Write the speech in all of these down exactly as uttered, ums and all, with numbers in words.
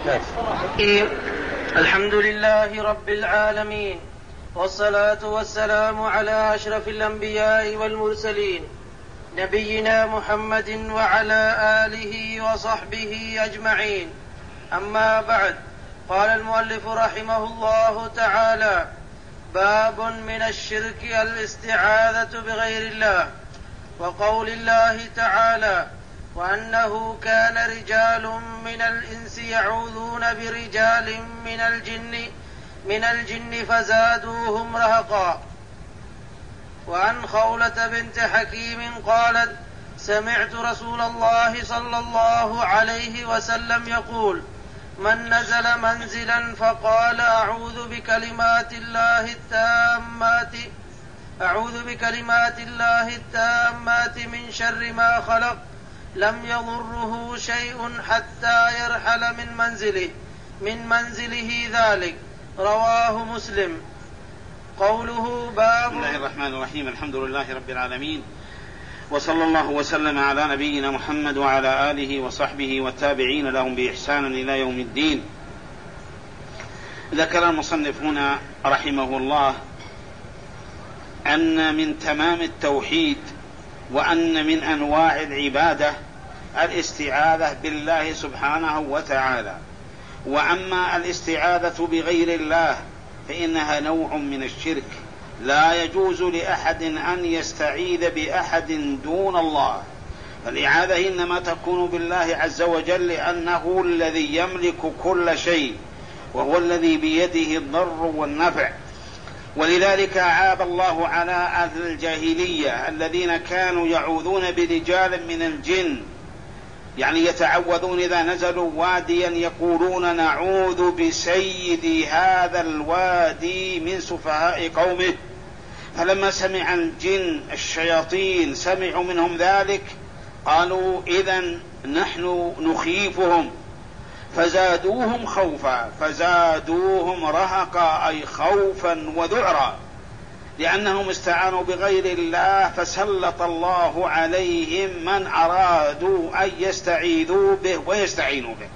الحمد لله رب العالمين، والصلاة والسلام على أشرف الأنبياء والمرسلين نبينا محمد وعلى آله وصحبه أجمعين. أما بعد، قال المؤلف رحمه الله تعالى: باب من الشرك الاستعاذة بغير الله. وقول الله تعالى: وأنه كان رجال من الإنس يعوذون برجال من الجن من الجن فزادوهم رهقا. وعن خولة بنت حكيم قالت: سمعت رسول الله صلى الله عليه وسلم يقول: من نزل منزلا فقال أعوذ بكلمات الله التامات أعوذ بكلمات الله التامات من شر ما خلق لم يضره شيء حتى يرحل من منزله من منزله ذلك. رواه مسلم. قوله باب. بسم الله الرحمن الرحيم. الحمد لله رب العالمين، وصلى الله وسلم على نبينا محمد وعلى آله وصحبه والتابعين لهم بإحسان إلى يوم الدين. ذكر المصنف هنا رحمه الله أن من تمام التوحيد وأن من أنواع العبادة الاستعاذة بالله سبحانه وتعالى. وأما الاستعاذة بغير الله فإنها نوع من الشرك، لا يجوز لأحد أن يستعيذ بأحد دون الله. فالإعاذة إنما تكون بالله عز وجل، لأنه الذي يملك كل شيء وهو الذي بيده الضر والنفع. ولذلك عاب الله على أهل الجاهلية الذين كانوا يعوذون برجال من الجن، يعني يتعوذون إذا نزلوا واديا يقولون نعوذ بسيد هذا الوادي من سفهاء قومه. فلما سمع الجن الشياطين سمعوا منهم ذلك قالوا إذن نحن نخيفهم، فزادوهم خوفا فزادوهم رهقا، أي خوفا وذعرا، لأنهم استعانوا بغير الله فسلط الله عليهم من أرادوا أن يستعيذوا به ويستعينوا به.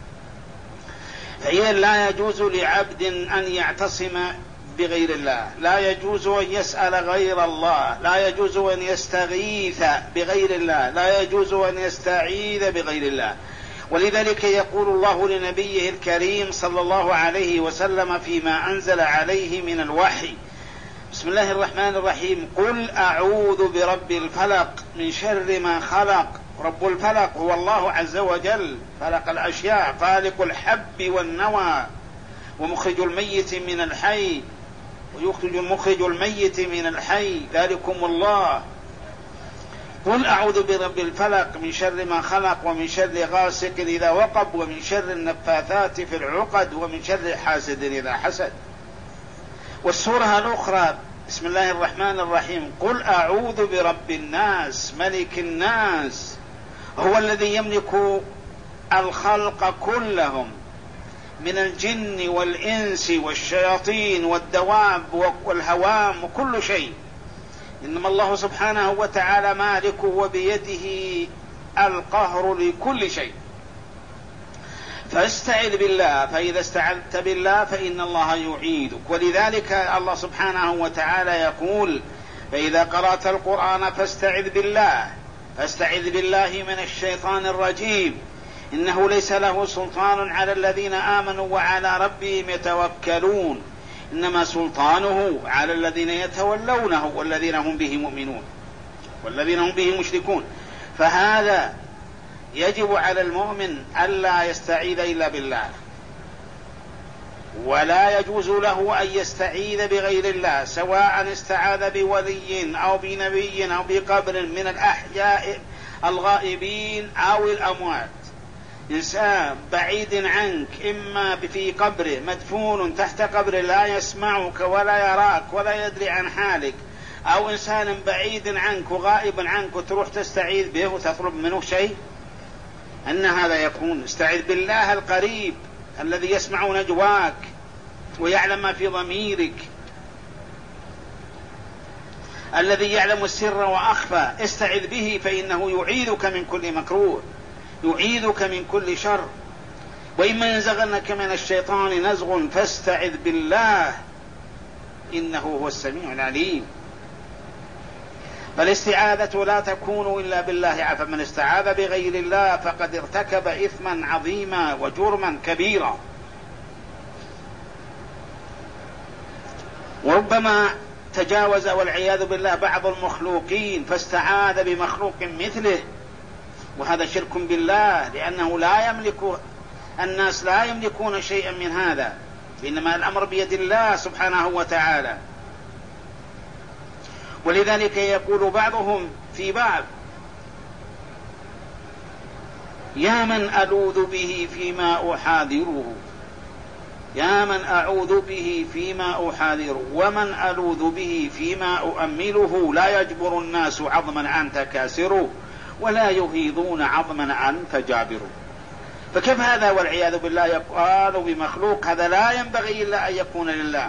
فإذا لا يجوز لعبد أن يعتصم بغير الله، لا يجوز أن يسأل غير الله، لا يجوز أن يستغيث بغير الله، لا يجوز أن يستعيذ بغير الله. ولذلك يقول الله لنبيه الكريم صلى الله عليه وسلم فيما أنزل عليه من الوحي: بسم الله الرحمن الرحيم، قل أعوذ برب الفلق من شر ما خلق. رب الفلق هو الله عز وجل، فلق الأشياء، فالق الحب والنوى، ومخرج الميت من الحي، ويخرج مخرج الميت من الحي، ذلكم الله. قل أعوذ برب الفلق من شر ما خلق ومن شر غاسق إذا وقب ومن شر النفاثات في العقد ومن شر حاسد إذا حسد. والسورة الأخرى بسم الله الرحمن الرحيم، قل أعوذ برب الناس ملك الناس، هو الذي يملك الخلق كلهم من الجن والإنس والشياطين والدواب والهوام وكل شيء. إنما الله سبحانه وتعالى مالكه وبيده القهر لكل شيء. فاستعذ بالله، فإذا استعذت بالله فإن الله يعيذك. ولذلك الله سبحانه وتعالى يقول: فإذا قرأت القرآن فاستعذ بالله فاستعذ بالله من الشيطان الرجيم، إنه ليس له سلطان على الذين آمنوا وعلى ربهم يتوكلون، إنما سلطانه على الذين يتولونه والذين هم به مؤمنون والذين هم به مشركون. فهذا يجب على المؤمن ألا يستعيذ إلا بالله، ولا يجوز له أن يستعيذ بغير الله، سواء استعاذ بولي أو بنبي أو بقبر من الأحياء الغائبين أو الأموات. إنسان بعيد عنك، إما في قبره مدفون تحت قبره لا يسمعك ولا يراك ولا يدري عن حالك، أو إنسان بعيد عنك وغائب عنك وتروح تستعيذ به وتطلب منه شيء، أن هذا يكون. استعذ بالله القريب الذي يسمع نجواك ويعلم ما في ضميرك، الذي يعلم السر وأخفى، استعذ به فإنه يعيذك من كل مكروه، يعيذك من كل شر. وإما ينزغنك من الشيطان نزغ فاستعذ بالله إنه هو السميع العليم. فالاستعاذة لا تكون إلا بالله، فمن استعاذ بغير الله فقد ارتكب إثما عظيما وجرما كبيرا. وربما تجاوز والعياذ بالله بعض المخلوقين فاستعاذ بمخلوق مثله، وهذا شرك بالله، لأنه لا يملك الناس لا يملكون شيئا من هذا، إنما الأمر بيد الله سبحانه وتعالى. ولذلك يقول بعضهم في بعض: يا من ألوذ به فيما أحاذره، يا من أعوذ به فيما أحاذره، ومن ألوذ به فيما أؤمله، لا يجبر الناس عظما أنت كاسره، ولا يهيضون عظما أنت جابره. فكيف هذا والعياذ بالله يقال بمخلوق؟ هذا لا ينبغي إلا أن يكون لله.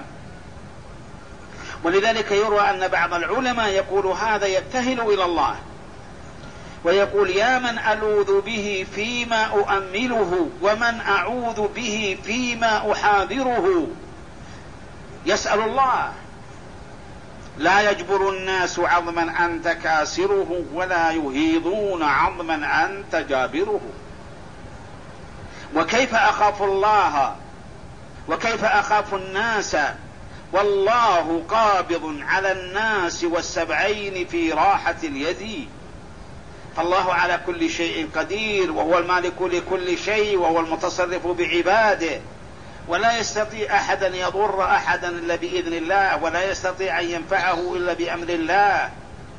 ولذلك يروى أن بعض العلماء يقول هذا يبتهل إلى الله ويقول: يا من ألوذ به فيما أؤمله، ومن أعوذ به فيما أحاذره. يسأل الله: لا يجبر الناس عظما أنت كاسره، ولا يهيضون عظما أنت جابره. وكيف أخاف الله وكيف أخاف الناس والله قابض على الناس والسبعين في راحة اليد؟ فالله على كل شيء قدير، وهو المالك لكل شيء، وهو المتصرف بعباده، ولا يستطيع أحد أن يضر أحدا إلا بإذن الله، ولا يستطيع أن ينفعه إلا بأمر الله.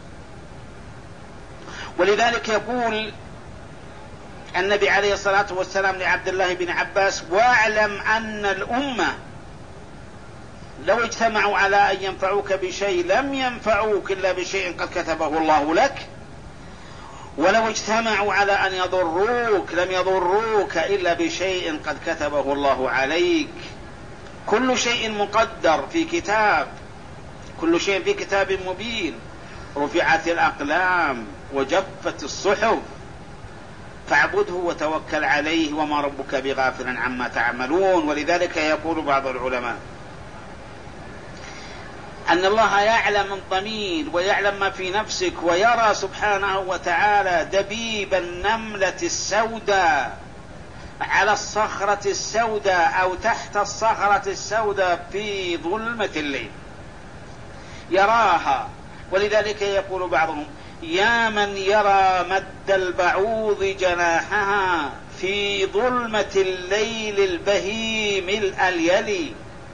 ولذلك يقول النبي عليه الصلاة والسلام لعبد الله بن عباس: واعلم أن الأمة لو اجتمعوا على أن ينفعوك بشيء لم ينفعوك إلا بشيء قد كتبه الله لك، ولو اجتمعوا على أن يضروك لم يضروك إلا بشيء قد كتبه الله عليك. كل شيء مقدر في كتاب، كل شيء في كتاب مبين. رفعت الأقلام وجفت الصحف، فاعبده وتوكل عليه، وما ربك بغافل عما تعملون. ولذلك يقول بعض العلماء أن الله يعلم الضمير ويعلم ما في نفسك، ويرى سبحانه وتعالى دبيب النملة السوداء على الصخرة السوداء أو تحت الصخرة السوداء في ظلمة الليل، يراها. ولذلك يقول بعضهم: يا من يرى مد البعوض جناحها في ظلمة الليل البهيم الأليل،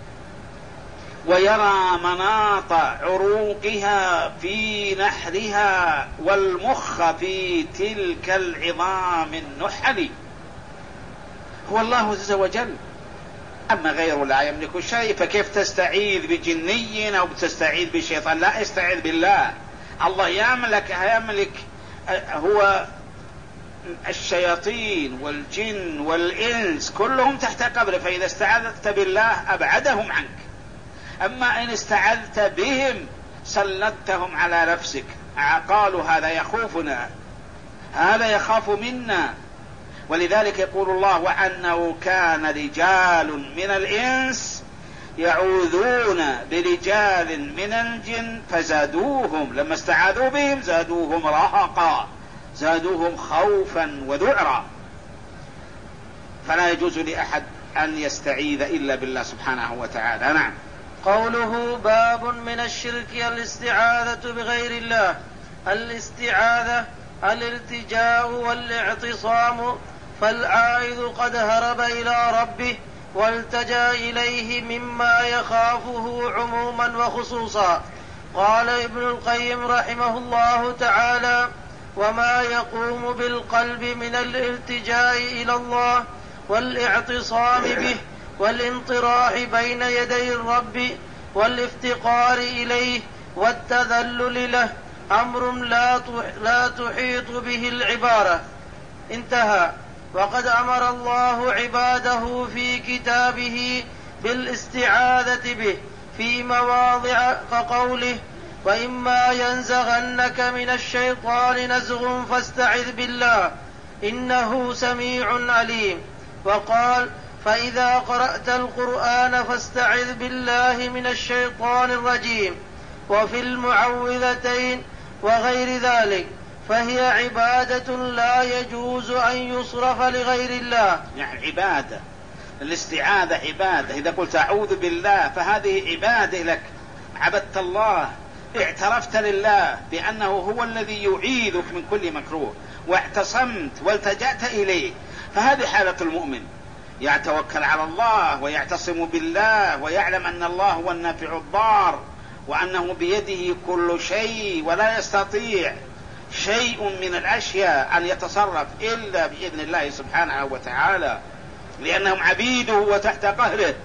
ويرى مناط عروقها في نحرها، والمخ في تلك العظام النحل. هو الله عز وجل، أما غيره لا يملك شيء. فكيف تستعيذ بجني أو تستعيذ بشيطان؟ لا، استعيذ بالله. الله يملك يملك هو الشياطين والجن والإنس كلهم تحت قبره، فإذا استعذت بالله أبعدهم عنك. أما إن استعذت بهم سلطتهم على نفسك. قالوا: هذا يخوفنا، هذا يخاف منا. ولذلك يقول الله: وأنه كان رجال من الإنس يعوذون برجال من الجن فزادوهم، لما استعاذوا بهم زادوهم رهقا، زادوهم خوفا وذعرا. فلا يجوز لأحد أن يستعيذ إلا بالله سبحانه وتعالى. نعم. قوله: باب من الشرك الاستعاذة بغير الله. الاستعاذة الالتجاء والاعتصام، فالعائذ قد هرب إلى ربه والتجأ إليه مما يخافه عموما وخصوصا. قال ابن القيم رحمه الله تعالى: وما يقوم بالقلب من الالتجاء إلى الله والاعتصام به والانطراح بين يدي الرب والافتقار إليه والتذلل له أمر لا تحيط به العبارة. انتهى. وقد أمر الله عباده في كتابه بالاستعاذة به في مواضع كقوله: وإما ينزغنك من الشيطان نزغ فاستعذ بالله إنه سميع عليم. وقال: فإذا قرأت القرآن فاستعذ بالله من الشيطان الرجيم. وفي المعوذتين وغير ذلك فهي عبادة لا يجوز أن يصرف لغير الله. يعني عبادة، الاستعاذة عبادة. إذا قلت أعوذ بالله فهذه عبادة لك، عبدت الله، اعترفت لله بأنه هو الذي يعيذك من كل مكروه، واعتصمت والتجأت إليه. فهذه حالة المؤمن، يتوكل على الله ويعتصم بالله ويعلم أن الله هو النافع الضار، وأنه بيده كل شيء ولا يستطيع شيء من الأشياء أن يتصرف إلا بإذن الله سبحانه وتعالى، لأنهم عبيده وتحت قهره.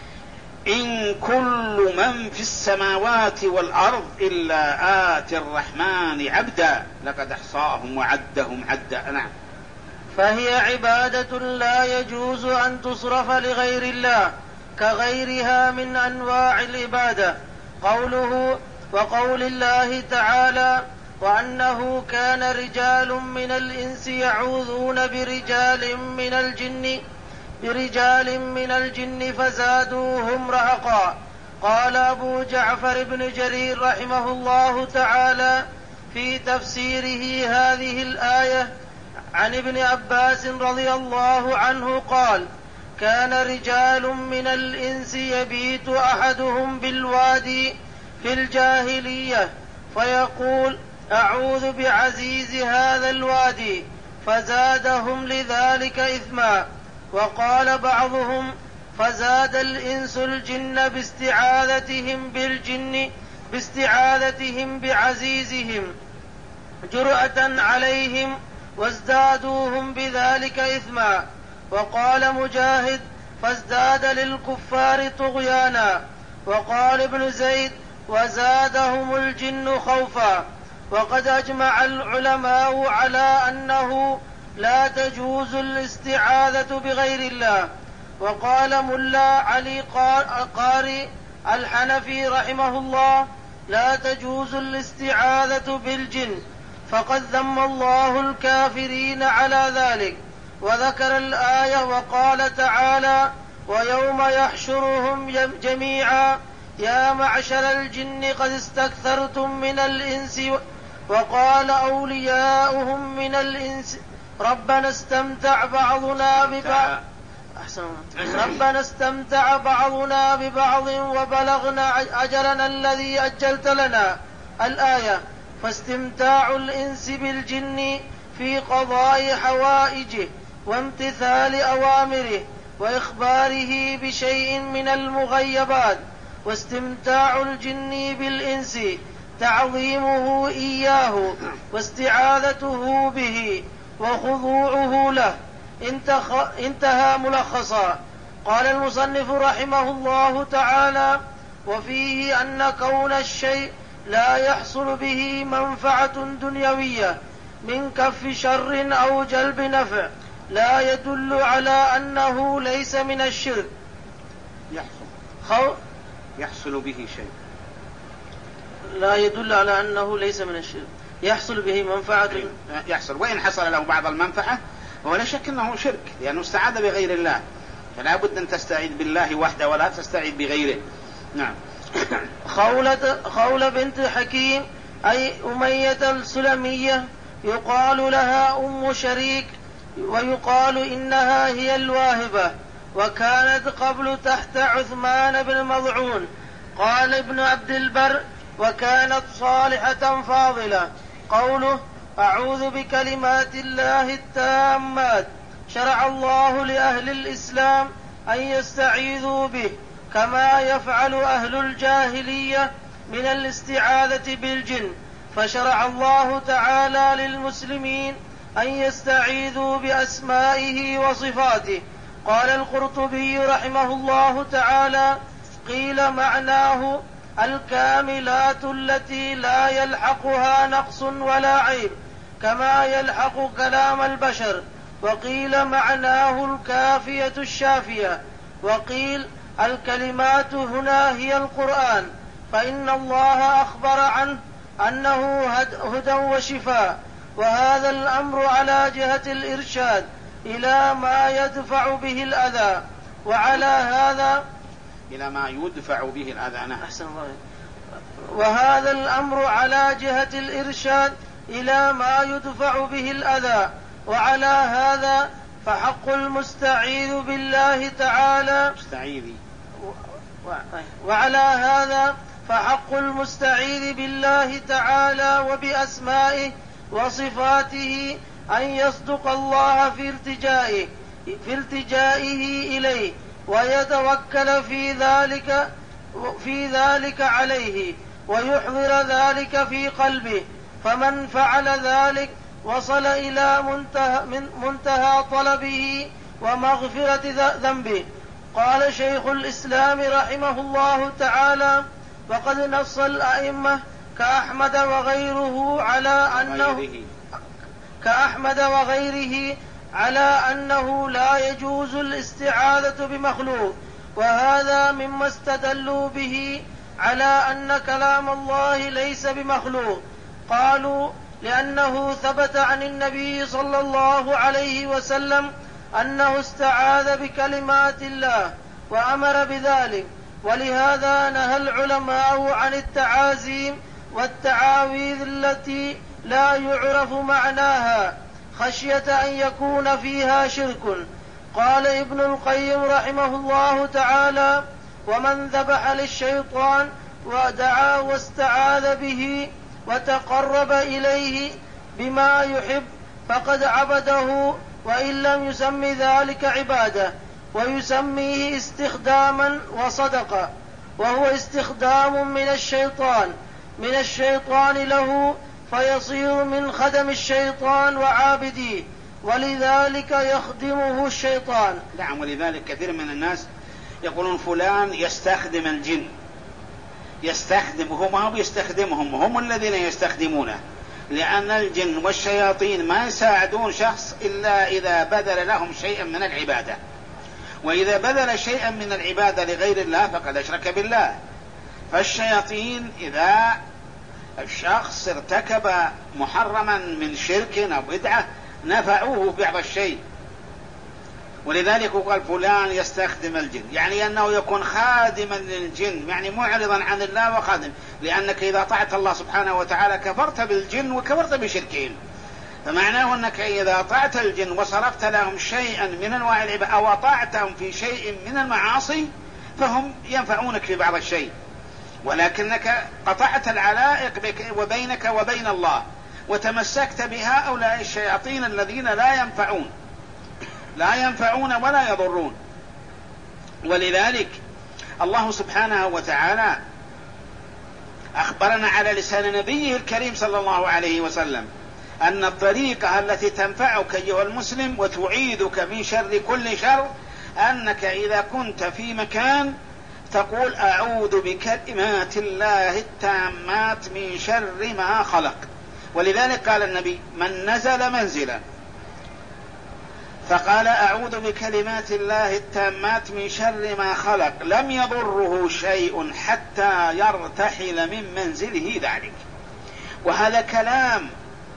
إن كل من في السماوات والأرض إلا آتي الرحمن عبدا لقد أحصاهم وعدهم عدا. نعم. فهي عبادة لا يجوز أن تصرف لغير الله كغيرها من أنواع العبادة. قوله: وقول الله تعالى: وأنه كان رجال من الإنس يعوذون برجال من الجن برجال من الجن فزادوهم رهقا. قال أبو جعفر بن جرير رحمه الله تعالى في تفسيره هذه الآية عن ابن عباس رضي الله عنه قال: كان رجال من الإنس يبيت أحدهم بالوادي في الجاهلية فيقول: أعوذ بعزيز هذا الوادي، فزادهم لذلك إثما. وقال بعضهم: فزاد الإنس الجن باستعاذتهم بالجن باستعاذتهم بعزيزهم جرأة عليهم وازدادوهم بذلك إثما. وقال مجاهد: فازداد للكفار طغيانا. وقال ابن زيد: وزادهم الجن خوفا. وقد أجمع العلماء على أنه لا تجوز الاستعاذة بغير الله. وقال ملا علي قاري الحنفي رحمه الله: لا تجوز الاستعاذة بالجن، فقد ذم الله الكافرين على ذلك. وذكر الآية وقال تعالى: ويوم يحشرهم جميعا يا معشر الجن قد استكثرتم من الإنس. وقال أولياؤهم من الإنس: ربنا استمتع بعضنا ببعض ربنا استمتع بعضنا ببعض وبلغنا أجلنا الذي أجلت لنا. الآية. فاستمتاع الإنس بالجن في قضاء حوائجه وامتثال أوامره وإخباره بشيء من المغيبات. واستمتاع الجن بالإنس تعظيمه إياه واستعاذته به وخضوعه له. انتهى ملخصا. قال المصنف رحمه الله تعالى: وفيه أن كون الشيء لا يحصل به منفعة دنيوية من كف شر أو جلب نفع لا يدل على أنه ليس من الشرك. يحصل خو... يحصل به شيء لا يدل على أنه ليس من الشرك، يحصل به منفعة. يحصل، وإن حصل له بعض المنفعة هو لا شك أنه شرك، لأنه استعاذ بغير الله، فلا بد أن تستعيذ بالله وحده ولا تستعيذ بغيره. نعم. خولة, خولة بنت حكيم أي أمية السلمية يقال لها أم شريك، ويقال إنها هي الواهبة، وكانت قبل تحت عثمان بن مضعون. قال ابن عبد البر: وكانت صالحة فاضلة. قوله: أعوذ بكلمات الله التامات، شرع الله لأهل الإسلام أن يستعيذوا به كما يفعل أهل الجاهلية من الاستعاذة بالجن، فشرع الله تعالى للمسلمين أن يستعيذوا بأسمائه وصفاته. قال القرطبي رحمه الله تعالى: قيل معناه الكاملات التي لا يلحقها نقص ولا عيب كما يلحق كلام البشر. وقيل معناه الكافية الشافية. وقيل الكلمات هنا هي القرآن، فإن الله أخبر عنه أنه هدى وشفاء، وهذا الأمر على جهة الإرشاد إلى ما يدفع به الأذى، وعلى هذا إلى ما يدفع به الأذى. أحسن الله. وهذا الأمر على جهة الإرشاد إلى ما يدفع به الأذى، وعلى هذا فحق المستعيذ بالله تعالى مستعيذ وعلى هذا فحق المستعيذ بالله تعالى وبأسمائه وصفاته أن يصدق الله في التجائه في التجائه إليه، ويتوكل في ذلك في ذلك عليه، ويحضر ذلك في قلبه. فمن فعل ذلك وصل إلى منتهى, من منتهى طلبه ومغفرة ذنبه. قال شيخ الإسلام رحمه الله تعالى: وقد نص الأئمة كأحمد وغيره على أنه كأحمد وغيره على أنه لا يجوز الاستعاذة بمخلوق، وهذا مما استدلوا به على أن كلام الله ليس بمخلوق. قالوا: لأنه ثبت عن النبي صلى الله عليه وسلم أنه استعاذ بكلمات الله وأمر بذلك، ولهذا نهى العلماء عن التعازيم والتعاويذ التي لا يعرف معناها خشية أن يكون فيها شرك. قال ابن القيم رحمه الله تعالى: ومن ذبح للشيطان ودعا واستعاذ به وتقرب إليه بما يحب فقد عبده، وإن لم يسم ذلك عبادة، ويسميه استخداما وصدقة، وهو استخدام من الشيطان من الشيطان له، فيصير من خدم الشيطان وعابديه، ولذلك يخدمه الشيطان. نعم، ولذلك كثير من الناس يقولون فلان يستخدم الجن، يستخدم، هم هم يستخدمهم، هم الذين يستخدمونه، لأن الجن والشياطين ما يساعدون شخص إلا إذا بذل لهم شيئا من العبادة، وإذا بذل شيئا من العبادة لغير الله فقد أشرك بالله. فالشياطين إذا الشخص ارتكب محرما من شرك أو بدعة نفعوه بعض الشيء، ولذلك قال فلان يستخدم الجن، يعني أنه يكون خادما للجن، يعني معرضا عن الله وخادم، لأنك إذا طعت الله سبحانه وتعالى كفرت بالجن وكفرت بشركهم. فمعناه أنك إذا طعت الجن وصرفت لهم شيئا من أنواع العبادة أو طعتهم في شيء من المعاصي فهم ينفعونك في بعض الشيء، ولكنك قطعت العلائق وبينك وبين الله وتمسكت بهؤلاء الشياطين الذين لا ينفعون لا ينفعون ولا يضرون. ولذلك الله سبحانه وتعالى أخبرنا على لسان نبيه الكريم صلى الله عليه وسلم أن الطريقة التي تنفعك أيها المسلم وتعيذك من شر كل شر أنك إذا كنت في مكان تقول أعوذ بكلمات الله التامات من شر ما خلق. ولذلك قال النبي: من نزل منزلا فقال أعوذ بكلمات الله التامات من شر ما خلق لم يضره شيء حتى يرتحل من منزله ذلك. وهذا كلام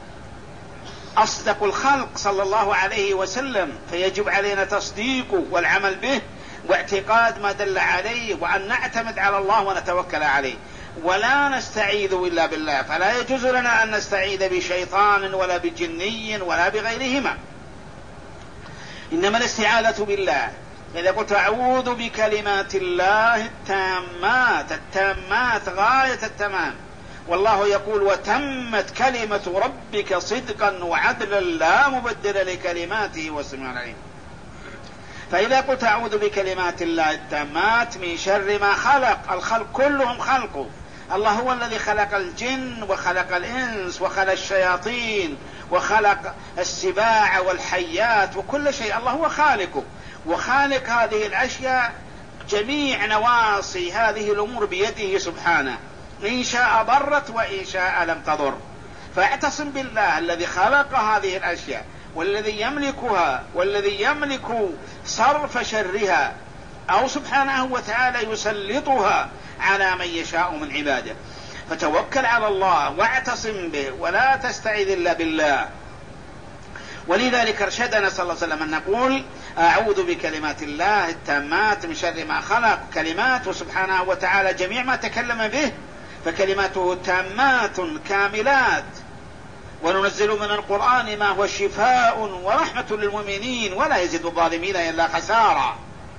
أصدق الخلق صلى الله عليه وسلم، فيجب علينا تصديقه والعمل به واعتقاد ما دل عليه، وأن نعتمد على الله ونتوكل عليه، ولا نستعيذ إلا بالله. فلا يجوز لنا أن نستعيذ بشيطان ولا بجني ولا بغيرهما، إنما الاستعاذة بالله. إذا قلت أعوذ بكلمات الله التامات، التامات غاية التمام، والله يقول: وتمت كلمة ربك صدقا وعدلا لا مبدل لكلماته والسميع العليم. فإذا قلت أعوذ بكلمات الله التامات من شر ما خلق، الخلق كلهم خلقه، الله هو الذي خلق الجن وخلق الإنس وخلق الشياطين وخلق السباع والحيات وكل شيء، الله هو خالقه وخالق هذه الأشياء، جميع نواصي هذه الأمور بيده سبحانه، إن شاء ضرت وإن شاء لم تضر. فاعتصم بالله الذي خلق هذه الأشياء والذي يملكها والذي يملك صرف شرها، أو سبحانه وتعالى يسلطها على من يشاء من عباده. فتوكل على الله واعتصم به ولا تستعذ إلا بالله. ولذلك ارشدنا صلى الله عليه وسلم أن نقول أعوذ بكلمات الله التامات من شر ما خلق. كلماته سبحانه وتعالى جميع ما تكلم به فكلماته تامات كاملات. وننزل من القرآن ما هو شفاء ورحمة للمؤمنين ولا يزيد الظالمين إلا خسارا.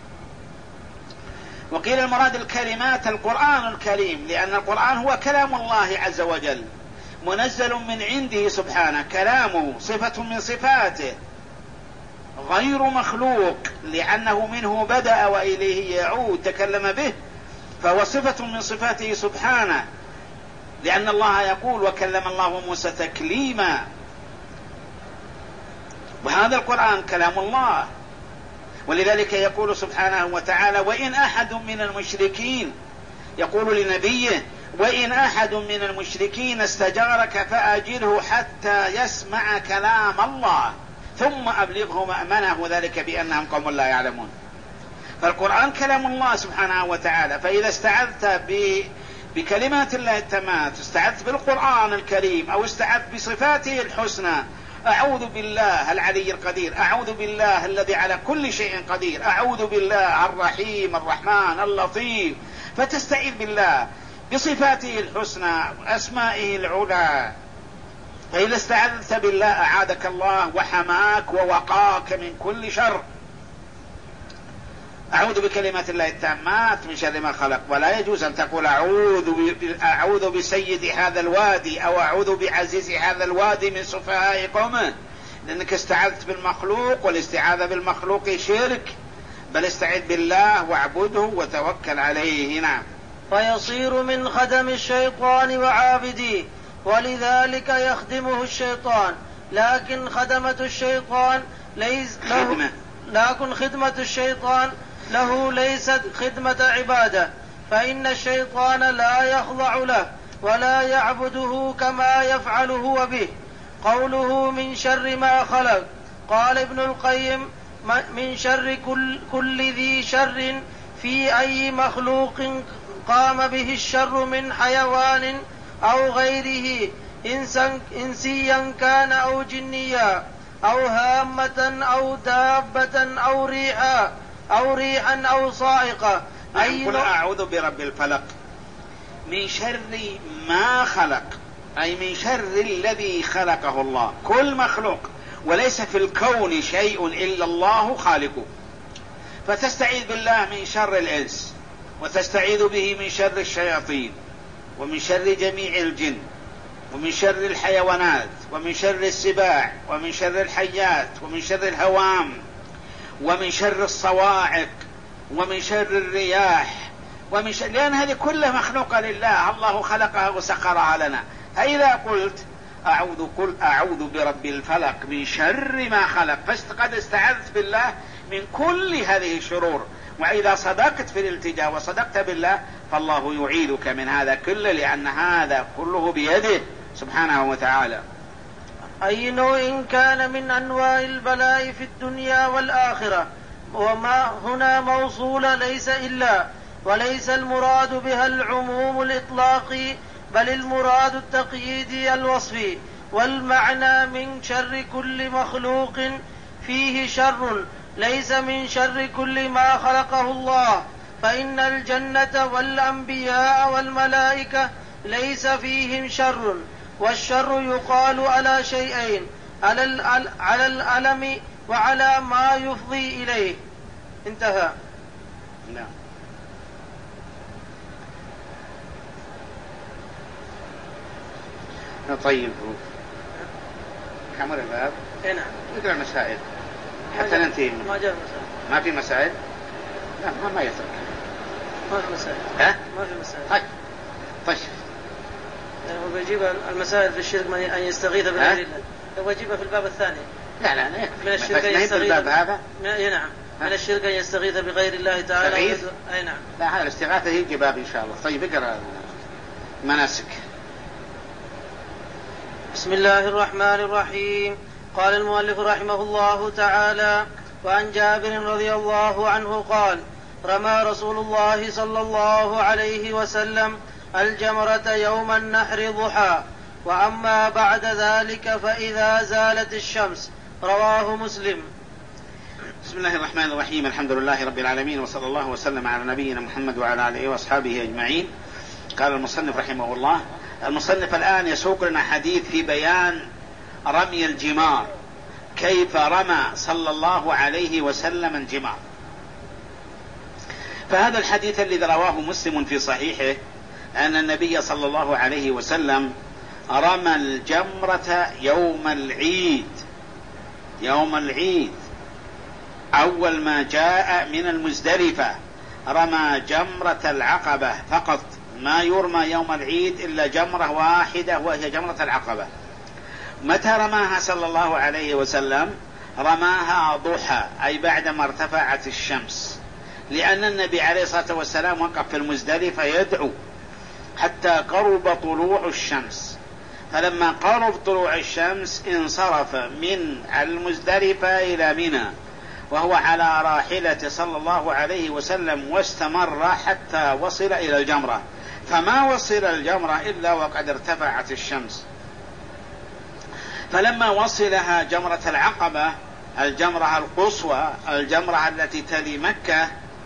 وقيل المراد الكلمات القرآن الكريم، لأن القرآن هو كلام الله عز وجل منزل من عنده سبحانه، كلامه صفة من صفاته غير مخلوق لأنه منه بدأ وإليه يعود، تكلم به فهو صفة من صفاته سبحانه، لأن الله يقول وكلم الله موسى تكليما. وهذا القرآن كلام الله، ولذلك يقول سبحانه وتعالى وإن أحد من المشركين، يقول لنبيه وإن أحد من المشركين استجارك فأجره حتى يسمع كلام الله ثم أبلغه مأمنه ذلك بأنهم قوم لا يعلمون. فالقرآن كلام الله سبحانه وتعالى، فإذا استعذت بكلمات الله التامات، استعذت بالقرآن الكريم أو استعذت بصفاته الحسنى، أعوذ بالله العلي القدير، أعوذ بالله الذي على كل شيء قدير، أعوذ بالله الرحيم الرحمن اللطيف، فتستعيذ بالله بصفاته الحسنى أسمائه العلى. فإذا استعذت بالله أعاذك الله وحماك ووقاك من كل شر. أعوذ بكلمات الله التامات من شر ما خلق. ولا يجوز أن تقول أعوذ, أعوذ بسيد هذا الوادي أو أعوذ بعزيز هذا الوادي من سفهاء قومه، لأنك استعذت بالمخلوق، والاستعاذة بالمخلوق شرك، بل استعذ بالله واعبده وتوكل عليه. نعم. فيصير من خدم الشيطان وعابديه، ولذلك يخدمه الشيطان. لكن خدمة الشيطان ليس له لكن خدمة الشيطان له ليست خدمة عبادة، فإن الشيطان لا يخضع له ولا يعبده كما يفعل هو به. قوله من شر ما خلق، قال ابن القيم من شر كل, كل ذي شر في أي مخلوق قام به الشر من حيوان أو غيره، إنسيا كان أو جنيا أو هامة أو دابة أو ريحا أو ريحا أو صائقة. أي قل أعوذ برب الفلق من شر ما خلق، أي من شر الذي خلقه الله. كل مخلوق، وليس في الكون شيء إلا الله خالقه. فتستعيذ بالله من شر الإنس، وتستعيذ به من شر الشياطين، ومن شر جميع الجن، ومن شر الحيوانات، ومن شر السباع، ومن شر الحيات، ومن شر الهوام، ومن شر الصواعق، ومن شر الرياح، ومن شر، لأن هذه كلها مخلوقة لله، الله خلقها وسخرها لنا. فإذا قلت أعوذ قل أعوذ برب الفلق من شر ما خلق، فقد استعذت بالله من كل هذه الشرور. وإذا صدقت في الالتجاء وصدقت بالله فالله يعيذك من هذا كله، لأن هذا كله بيده سبحانه وتعالى. أي نوع كان من أنواع البلاء في الدنيا والآخرة. وما هنا موصولة ليس إلا، وليس المراد بها العموم الإطلاقي، بل المراد التقييدي الوصفي. والمعنى من شر كل مخلوق فيه شر، ليس من شر كل ما خلقه الله، فإن الجنة والأنبياء والملائكة ليس فيهم شر. والشر يقال على شيئين، على الألم وعلى ما يفضي إليه. انتهى. نعم. طيب كمل الباب. نعم. نقرأ المسائل حتى ننتهي. ما جاء مسائل. ما في مسائل؟ لا ما ما يترك. ما في مسائل. ها؟ ما في مسائل. طيب. طيب. هو بيجيب المسائل في الشرك من أن يستغيث بغير الله. هو بيجيبها في الباب الثاني. لا لا لا. من الشرك أن يستغيث. الباب هذا؟ نعم. من الشرك أن يستغيث بغير الله تعالى. أي نعم. لا هذا الاستغاثة يجي باب إن شاء الله. طيب اقرأ المناسك. بسم الله الرحمن الرحيم. قال المؤلف رحمه الله تعالى: وعن جابر رضي الله عنه قال: رمى رسول الله صلى الله عليه وسلم الجمرة يوم النحر ضحى، وأما بعد ذلك فإذا زالت الشمس رواه مسلم. بسم الله الرحمن الرحيم. الحمد لله رب العالمين، وصلى الله وسلم على نبينا محمد وعلى آله وأصحابه أجمعين. قال المصنف رحمه الله. المصنف الآن يسوق لنا حديث في بيان رمي الجمار، كيف رمى صلى الله عليه وسلم الجمار. فهذا الحديث الذي رواه مسلم في صحيحه أن النبي صلى الله عليه وسلم رمى الجمرة يوم العيد، يوم العيد أول ما جاء من المزدلفة رمى جمرة العقبة فقط، ما يرمى يوم العيد إلا جمرة واحدة وهي جمرة العقبة. متى رماها صلى الله عليه وسلم؟ رماها ضحى، أي بعدما ارتفعت الشمس، لأن النبي عليه الصلاة والسلام وقف في المزدلفة يدعو حتى قرب طلوع الشمس، فلما قرب طلوع الشمس انصرف من المزدلفة إلى منى وهو على راحلة صلى الله عليه وسلم، واستمر حتى وصل إلى الجمرة، فما وصل الجمرة إلا وقد ارتفعت الشمس. فلما وصلها جمرة العقبة، الجمرة القصوى، الجمرة التي تلي مكة،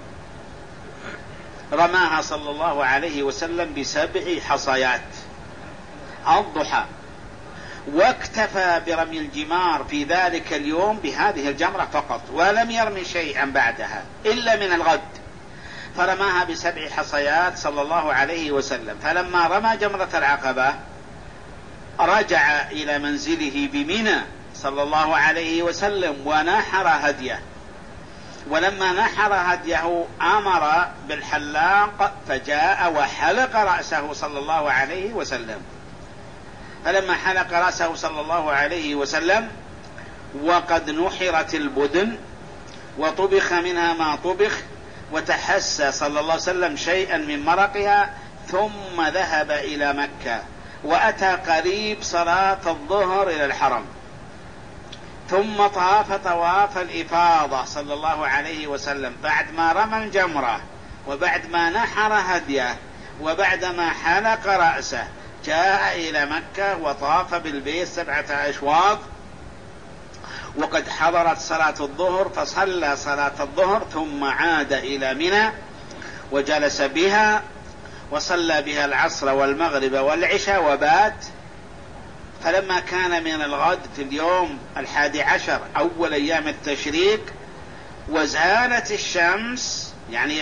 رماها صلى الله عليه وسلم بسبع حصيات الضحى، واكتفى برمي الجمار في ذلك اليوم بهذه الجمرة فقط، ولم يرمي شيئا بعدها إلا من الغد، فرماها بسبع حصيات صلى الله عليه وسلم. فلما رمى جمرة العقبة رجع إلى منزله بمنى صلى الله عليه وسلم ونحر هديه، ولما نحر هديه أمر بالحلاق فجاء وحلق رأسه صلى الله عليه وسلم. فلما حلق رأسه صلى الله عليه وسلم وقد نحرت البدن وطبخ منها ما طبخ، وتحسى صلى الله عليه وسلم شيئا من مرقها، ثم ذهب إلى مكة وأتى قريب صلاة الظهر إلى الحرم، ثم طاف طواف الإفاضة صلى الله عليه وسلم بعد ما رمى الجمرة وبعد ما نحر هديه وبعد ما حلق رأسه، جاء إلى مكة وطاف بالبيت سبعة أشواط، وقد حضرت صلاة الظهر فصلى صلاة الظهر، ثم عاد إلى منى وجلس بها وصلى بها العصر والمغرب والعشاء وبات. فلما كان من الغد في اليوم الحادي عشر أول أيام التشريق وزالت الشمس، يعني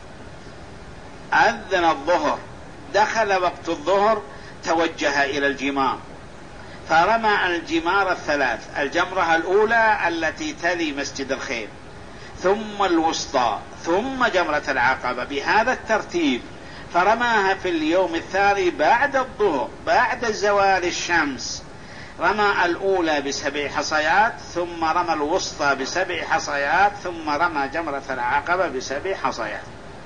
أذن الظهر، دخل وقت الظهر، توجه إلى الجمار فرمى الجمار الثلاث: الجمرة الأولى التي تلي مسجد الخيل، ثم الوسطى، ثم جمرة العقبة، بهذا الترتيب. فرماها في اليوم الثاني بعد الظهر بعد زوال الشمس، رمى الأولى بسبع حصيات، ثم رمى الوسطى بسبع حصيات، ثم رمى جمرة العقبة بسبع حصيات،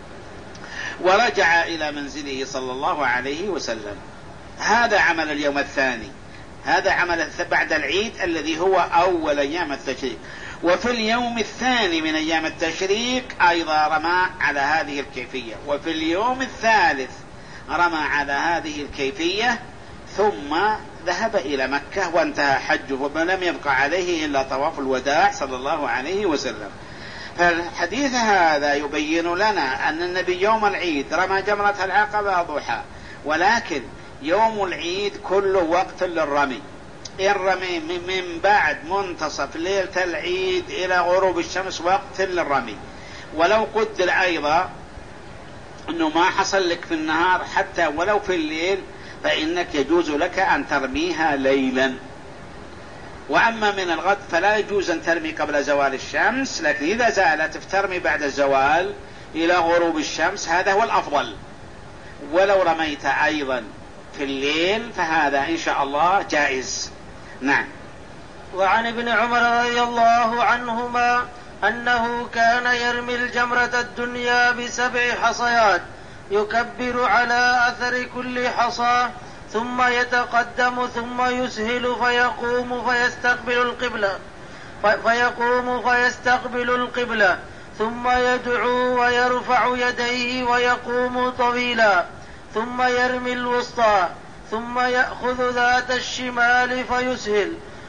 ورجع إلى منزله صلى الله عليه وسلم. هذا عمل اليوم الثاني، هذا عمل بعد العيد الذي هو أول أيام التشريق. وفي اليوم الثاني من أيام التشريق أيضا رمى على هذه الكيفية، وفي اليوم الثالث رمى على هذه الكيفية، ثم ذهب إلى مكة وانتهى حجه، ولم يبقى عليه إلا طواف الوداع صلى الله عليه وسلم. فالحديث هذا يبين لنا أن النبي يوم العيد رمى جمرة العقبة ضحى، ولكن يوم العيد كله وقت للرمي. الرمي من بعد منتصف ليلة العيد إلى غروب الشمس وقت للرمي. ولو قدر أيضا أنه ما حصل لك في النهار حتى ولو في الليل، فإنك يجوز لك أن ترميها ليلا. وأما من الغد فلا يجوز أن ترمي قبل زوال الشمس، لكن إذا زالت فترمي بعد الزوال إلى غروب الشمس، هذا هو الأفضل. ولو رميت أيضا في الليل فهذا إن شاء الله جائز. نعم. وعن ابن عمر رضي الله عنهما أنه كان يرمي الجمرة الدنيا بسبع حصيات، يكبر على أثر كل حصى، ثم يتقدم ثم يسهل فيقوم فيستقبل القبلة فيقوم فيستقبل القبلة ثم يدعو ويرفع يديه ويقوم طويلا، ثم يرمي الوسطى، ثم يأخذ ذات الشمال فيسهل،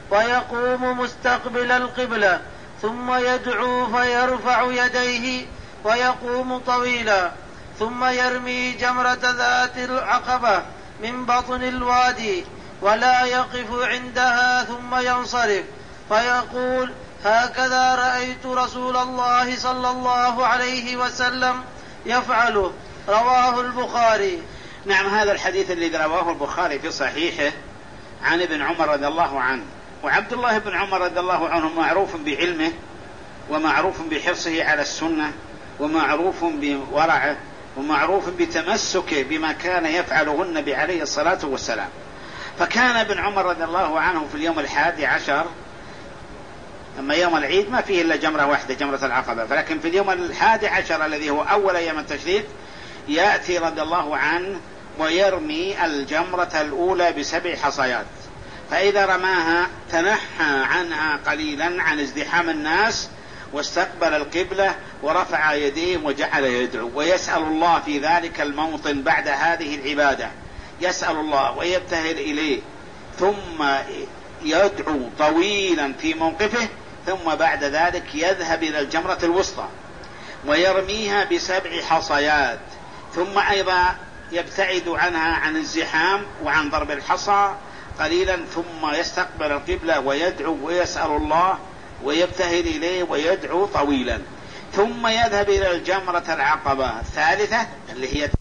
ويقوم مستقبل القبلة ثم يدعو فيرفع يديه ويقوم طويلا ثم يرمي جمرة ذات العقبة من بطن الوادي ولا يقف عندها ثم ينصرف فيقول هكذا رأيت رسول الله صلى الله عليه وسلم يفعله. رواه البخاري. نعم، هذا الحديث الذي رواه البخاري في صحيحه عن ابن عمر رضي الله عنه. وعبد الله بن عمر رضي الله عنه معروف بعلمه ومعروف بحرصه على السنة ومعروف بورعه ومعروف بتمسكه بما كان يفعله النبي عليه الصلاة والسلام. فكان ابن عمر رضي الله عنه في اليوم الحادي عشر، أما يوم العيد ما فيه إلا جمرة واحدة جمرة العقبة، فلكن في اليوم الحادي عشر الذي هو أول أيام التشريق يأتي رضي الله عنه ويرمي الجمرة الأولى بسبع حصيات، فإذا رماها تنحى عنها قليلا عن ازدحام الناس واستقبل القبلة ورفع يديه وجعل يدعو ويسأل الله في ذلك الموطن بعد هذه العبادة، يسأل الله ويبتهل إليه، ثم يدعو طويلا في موقفه، ثم بعد ذلك يذهب إلى الجمرة الوسطى ويرميها بسبع حصيات، ثم أيضا يبتعد عنها عن الزحام وعن ضرب الحصى قليلا، ثم يستقبل القبلة ويدعو ويسأل الله ويبتهل إليه ويدعو طويلا، ثم يذهب إلى الجمرة العقبة الثالثة اللي هي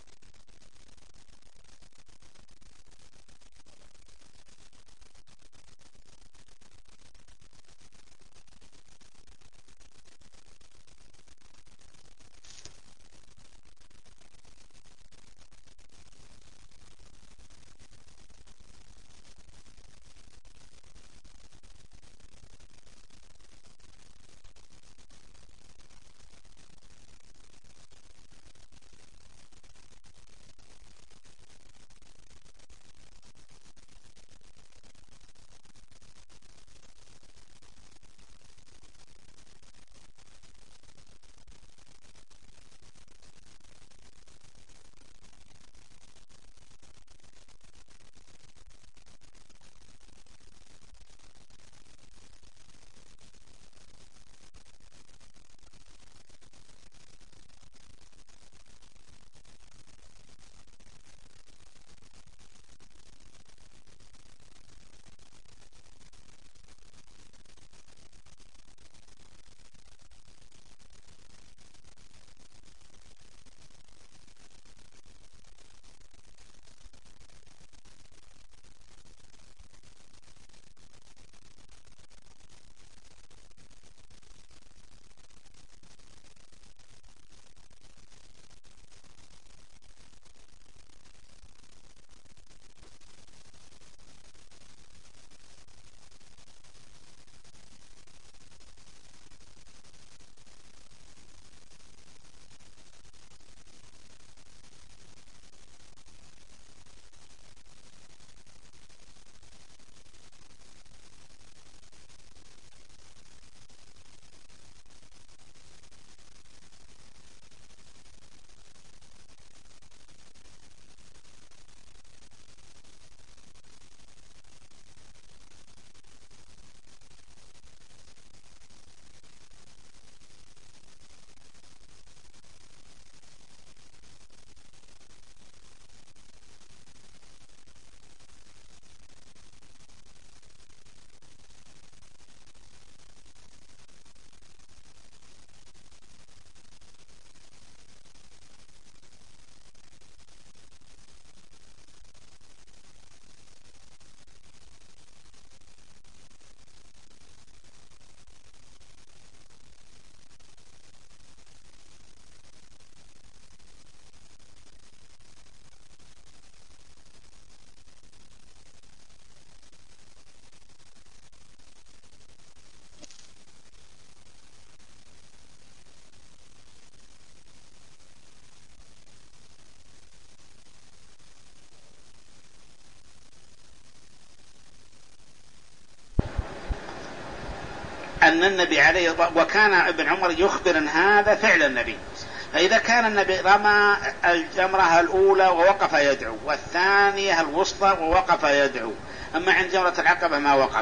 أن النبي عليه وكان ابن عمر يخبر أن هذا فعل النبي، فإذا كان النبي رمى الجمرة الأولى ووقف يدعو والثانية الوسطى ووقف يدعو، أما عند جمرة العقبة ما وقف،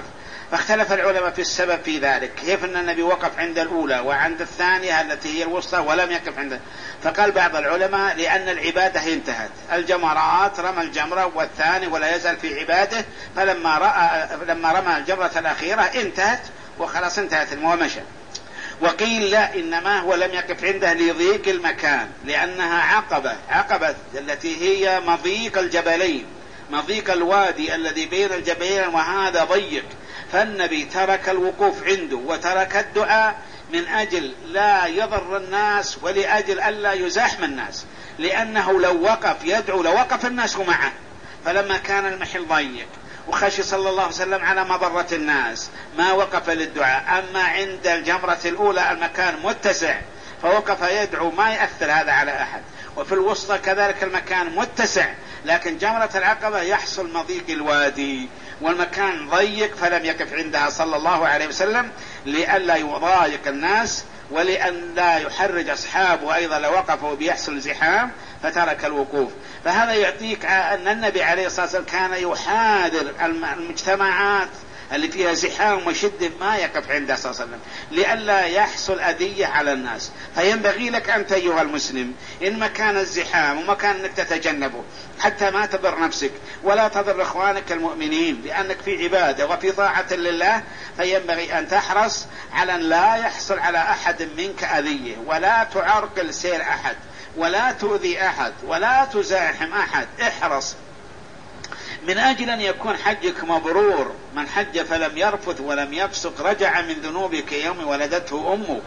فاختلف العلماء في السبب في ذلك، كيف أن النبي وقف عند الأولى وعند الثانية التي هي الوسطى ولم يقف عند. فقال بعض العلماء لأن العبادة انتهت، الجمرات رمى الجمرة والثاني ولا يزال في عباده، فلما رأى لما رمى الجمرة الأخيرة انتهت وخلاص انتهت ومشى. وقيل لا، إنما هو لم يقف عنده لضيق المكان، لأنها عقبة عقبة التي هي مضيق الجبلين، مضيق الوادي الذي بين الجبلين، وهذا ضيق، فالنبي ترك الوقوف عنده وترك الدعاء من أجل لا يضر الناس ولأجل ألا يزاحم الناس، لأنه لو وقف يدعو لوقف الناس معه، فلما كان المحل ضيق وخشي صلى الله عليه وسلم على مضرة الناس ما وقف للدعاء. أما عند الجمرة الأولى المكان متسع فوقف يدعو، ما يأثر هذا على أحد. وفي الوسطى كذلك المكان متسع، لكن جمرة العقبة يحصل مضيق الوادي والمكان ضيق، فلم يقف عندها صلى الله عليه وسلم لئلا يضايق الناس ولأن لا يحرج أصحابه أيضا لو وقفوا بيحصل زحام فترك الوقوف. فهذا يعطيك أن النبي عليه الصلاة والسلام كان يحاذر المجتمعات اللي فيها زحام وشد ما يقف عنده صلى الله عليه وسلم لئلا يحصل أذية على الناس. فينبغي لك أنت أيها المسلم إن مكان الزحام ومكان أنك تتجنبه حتى ما تضر نفسك ولا تضر إخوانك المؤمنين، لأنك في عبادة وفي طاعة لله، فينبغي أن تحرص على أن لا يحصل على أحد منك أذية، ولا تعرقل سير أحد، ولا تؤذي أحد، ولا تزاحم أحد. احرص من أجل أن يكون حجك مبرور. من حج فلم يرفث ولم يفسق رجع من ذنوبه كيوم ولدته أمه.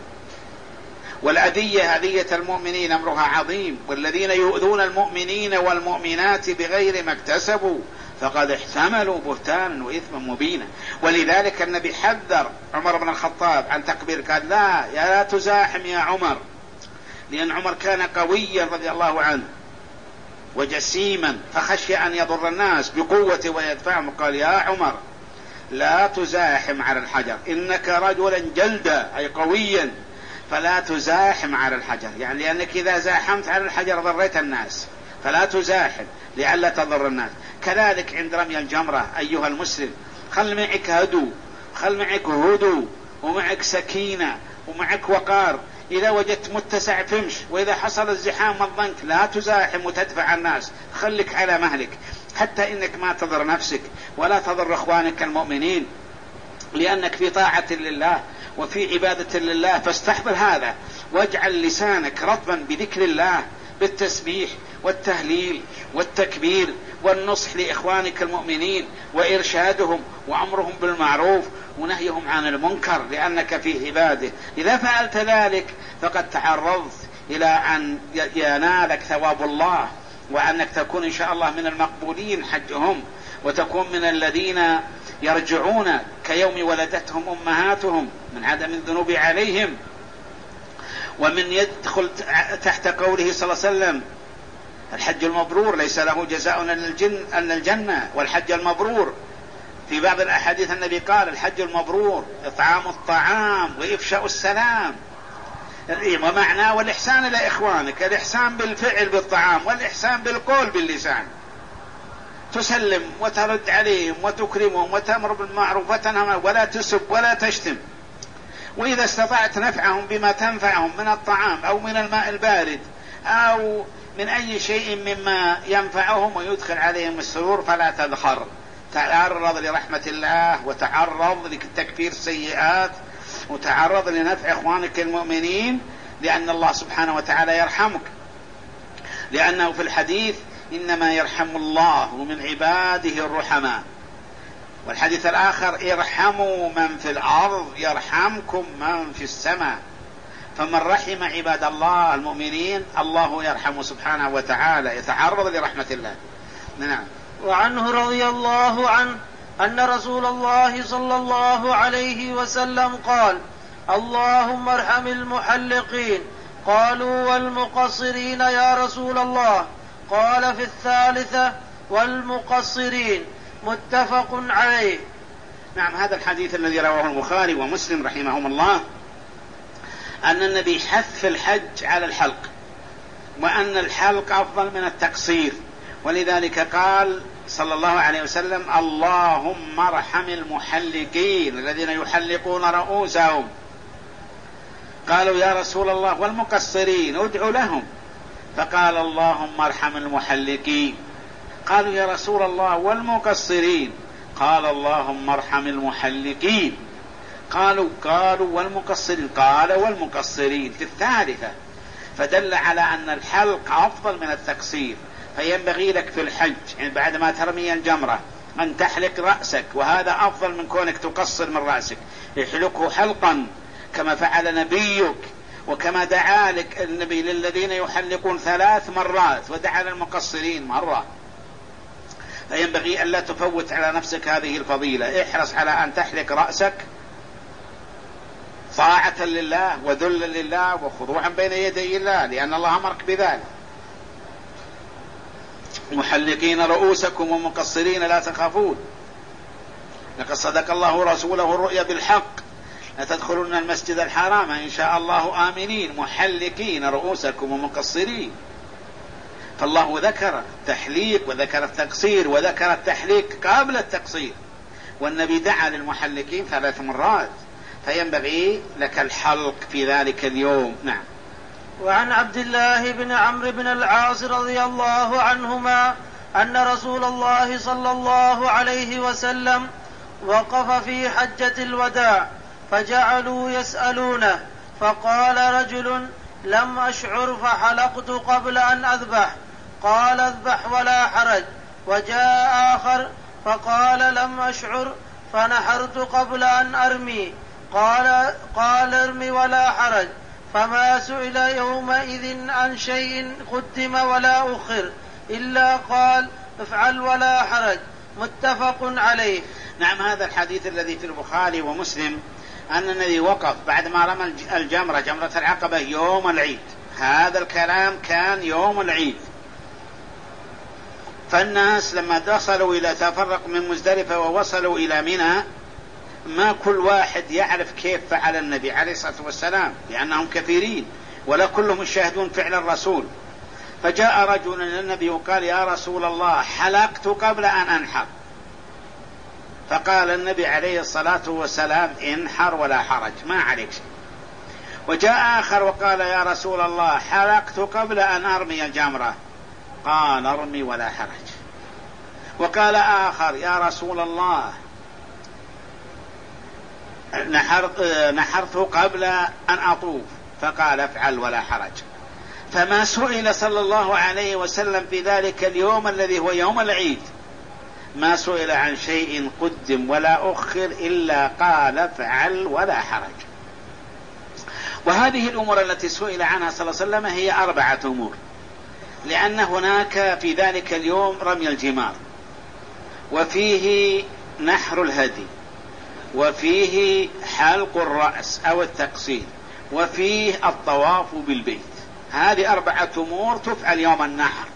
والأذية أذية المؤمنين أمرها عظيم، والذين يؤذون المؤمنين والمؤمنات بغير ما اكتسبوا فقد احتملوا بهتانا وإثما مبينا. ولذلك النبي حذر عمر بن الخطاب عن تقبير، قال لا يا تزاحم يا عمر، لأن عمر كان قويا رضي الله عنه وجسيما فخشي أن يضر الناس بقوته ويدفعهم. قال يا عمر لا تزاحم على الحجر، إنك رجلا جلدا أي قويا، فلا تزاحم على الحجر، يعني لأنك إذا زاحمت على الحجر ضريت الناس، فلا تزاحم لئلا تضر الناس. كذلك عند رمي الجمرة أيها المسلم خل معك هدوء، خل معك هدوء ومعك سكينة ومعك وقار. إذا وجدت متسع فمش، وإذا حصل الزحام والضنك لا تزاحم وتدفع الناس، خلك على مهلك حتى إنك ما تضر نفسك ولا تضر إخوانك المؤمنين، لأنك في طاعة لله وفي عبادة لله. فاستحضر هذا واجعل لسانك رطبا بذكر الله، بالتسبيح والتهليل والتكبير والنصح لإخوانك المؤمنين وإرشادهم وأمرهم بالمعروف ونهيهم عن المنكر، لأنك في عباده. إذا فعلت ذلك فقد تعرضت إلى أن ينالك ثواب الله، وأنك تكون إن شاء الله من المقبولين حجهم، وتكون من الذين يرجعون كيوم ولدتهم أمهاتهم من عدم الذنوب عليهم. ومن يدخل تحت قوله صلى الله عليه وسلم الحج المبرور ليس له جزاء أن الجنة. والحج المبرور في بعض الأحاديث النبي قال الحج المبرور إطعام الطعام وإفشاء السلام، ومعناه والإحسان إلى إخوانك، الإحسان بالفعل بالطعام والإحسان بالقول باللسان، تسلم وترد عليهم وتكرمهم وتأمر بالمعروف وتنهى ولا تسب ولا تشتم. وإذا استطعت نفعهم بما تنفعهم من الطعام أو من الماء البارد أو من أي شيء مما ينفعهم ويدخل عليهم السرور فلا تدخر. تعرض لرحمة الله وتعرض لتكفير السيئات وتعرض لنفع إخوانك المؤمنين، لأن الله سبحانه وتعالى يرحمك، لأنه في الحديث إنما يرحم الله من عباده الرحماء. والحديث الآخر ارحموا من في الأرض يرحمكم من في السماء. فمن رحم عباد الله المؤمنين الله يرحمه سبحانه وتعالى، يتعرض لرحمة الله. نعم. وعنه رضي الله عنه أن رسول الله صلى الله عليه وسلم قال اللهم ارحم المحلقين. قالوا والمقصرين يا رسول الله؟ قال في الثالثة والمقصرين. متفق عليه. نعم. هذا الحديث الذي رواه البخاري ومسلم رحمهم الله أن النبي حث في الحج على الحلق، وأن الحلق أفضل من التقصير، ولذلك قال صلى الله عليه وسلم: اللهم ارحم المحلقين الذين يحلقون رؤوسهم. قالوا: يا رسول الله والمقصرين ادعو لهم. فقال: اللهم ارحم المحلقين. قالوا: يا رسول الله والمقصرين. قال: اللهم ارحم المحلقين. قالوا قالوا والمقصرين. قال: والمقصرين في الثالثة. فدل على أن الحلق أفضل من التقصير. فينبغي لك في الحج يعني بعد ما ترمي الجمرة أن تحلق رأسك، وهذا أفضل من كونك تقصر من رأسك. يحلقه حلقا كما فعل نبيك، وكما دعا لك النبي للذين يحلقون ثلاث مرات ودعا للمقصرين مرة. فينبغي ألا تفوت على نفسك هذه الفضيلة. احرص على أن تحلق رأسك طاعة لله وذلا لله وخضوعا بين يدي الله، لأن الله أمرك بذلك. محلقين رؤوسكم ومقصرين لا تخافون، لقد صدق الله رسوله الرؤيا بالحق، لتدخلن المسجد الحرام إن شاء الله آمنين محلقين رؤوسكم ومقصرين. فالله ذكر التحليق وذكر التقصير وذكر التحليق قبل التقصير، والنبي دعا للمحلقين ثلاث مرات. فينبغي لك الحلق في ذلك اليوم. نعم. وعن عبد الله بن عمرو بن العاص رضي الله عنهما أن رسول الله صلى الله عليه وسلم وقف في حجة الوداع فجعلوا يسألونه، فقال رجل: لم أشعر فحلقت قبل أن أذبح. قال: اذبح ولا حرج. وجاء آخر فقال: لم أشعر فنحرت قبل أن أرمي. قال قال ارمي ولا حرج. فما سئل يومئذ عن شيء قدم ولا أخر إلا قال: افعل ولا حرج. متفق عليه. نعم. هذا الحديث الذي في البخاري ومسلم أن الذي وقف بعد ما رمى الجمرة جمرة العقبة يوم العيد. هذا الكلام كان يوم العيد. فالناس لما وصلوا إلى تفرق من مزدلفة ووصلوا إلى منى ما كل واحد يعرف كيف فعل النبي عليه الصلاة والسلام، لأنهم كثيرين ولا كلهم يشاهدون فعل الرسول. فجاء رجل إلى النبي وقال: يا رسول الله حلقت قبل أن أنحر. فقال النبي عليه الصلاة والسلام: انحر ولا حرج، ما عليك شيء. وجاء آخر وقال: يا رسول الله حلقت قبل أن أرمي الجمرة. قال: ارمي ولا حرج. وقال آخر: يا رسول الله نحرت, نحرت قبل أن أطوف. فقال: افعل ولا حرج. فما سئل صلى الله عليه وسلم في ذلك اليوم الذي هو يوم العيد، ما سئل عن شيء قدم ولا أخر إلا قال: افعل ولا حرج. وهذه الأمور التي سئل عنها صلى الله عليه وسلم هي أربعة أمور، لأن هناك في ذلك اليوم رمي الجمار، وفيه نحر الهدي، وفيه حلق الرأس أو التقصير، وفيه الطواف بالبيت. هذه أربعة أمور تفعل يوم النحر.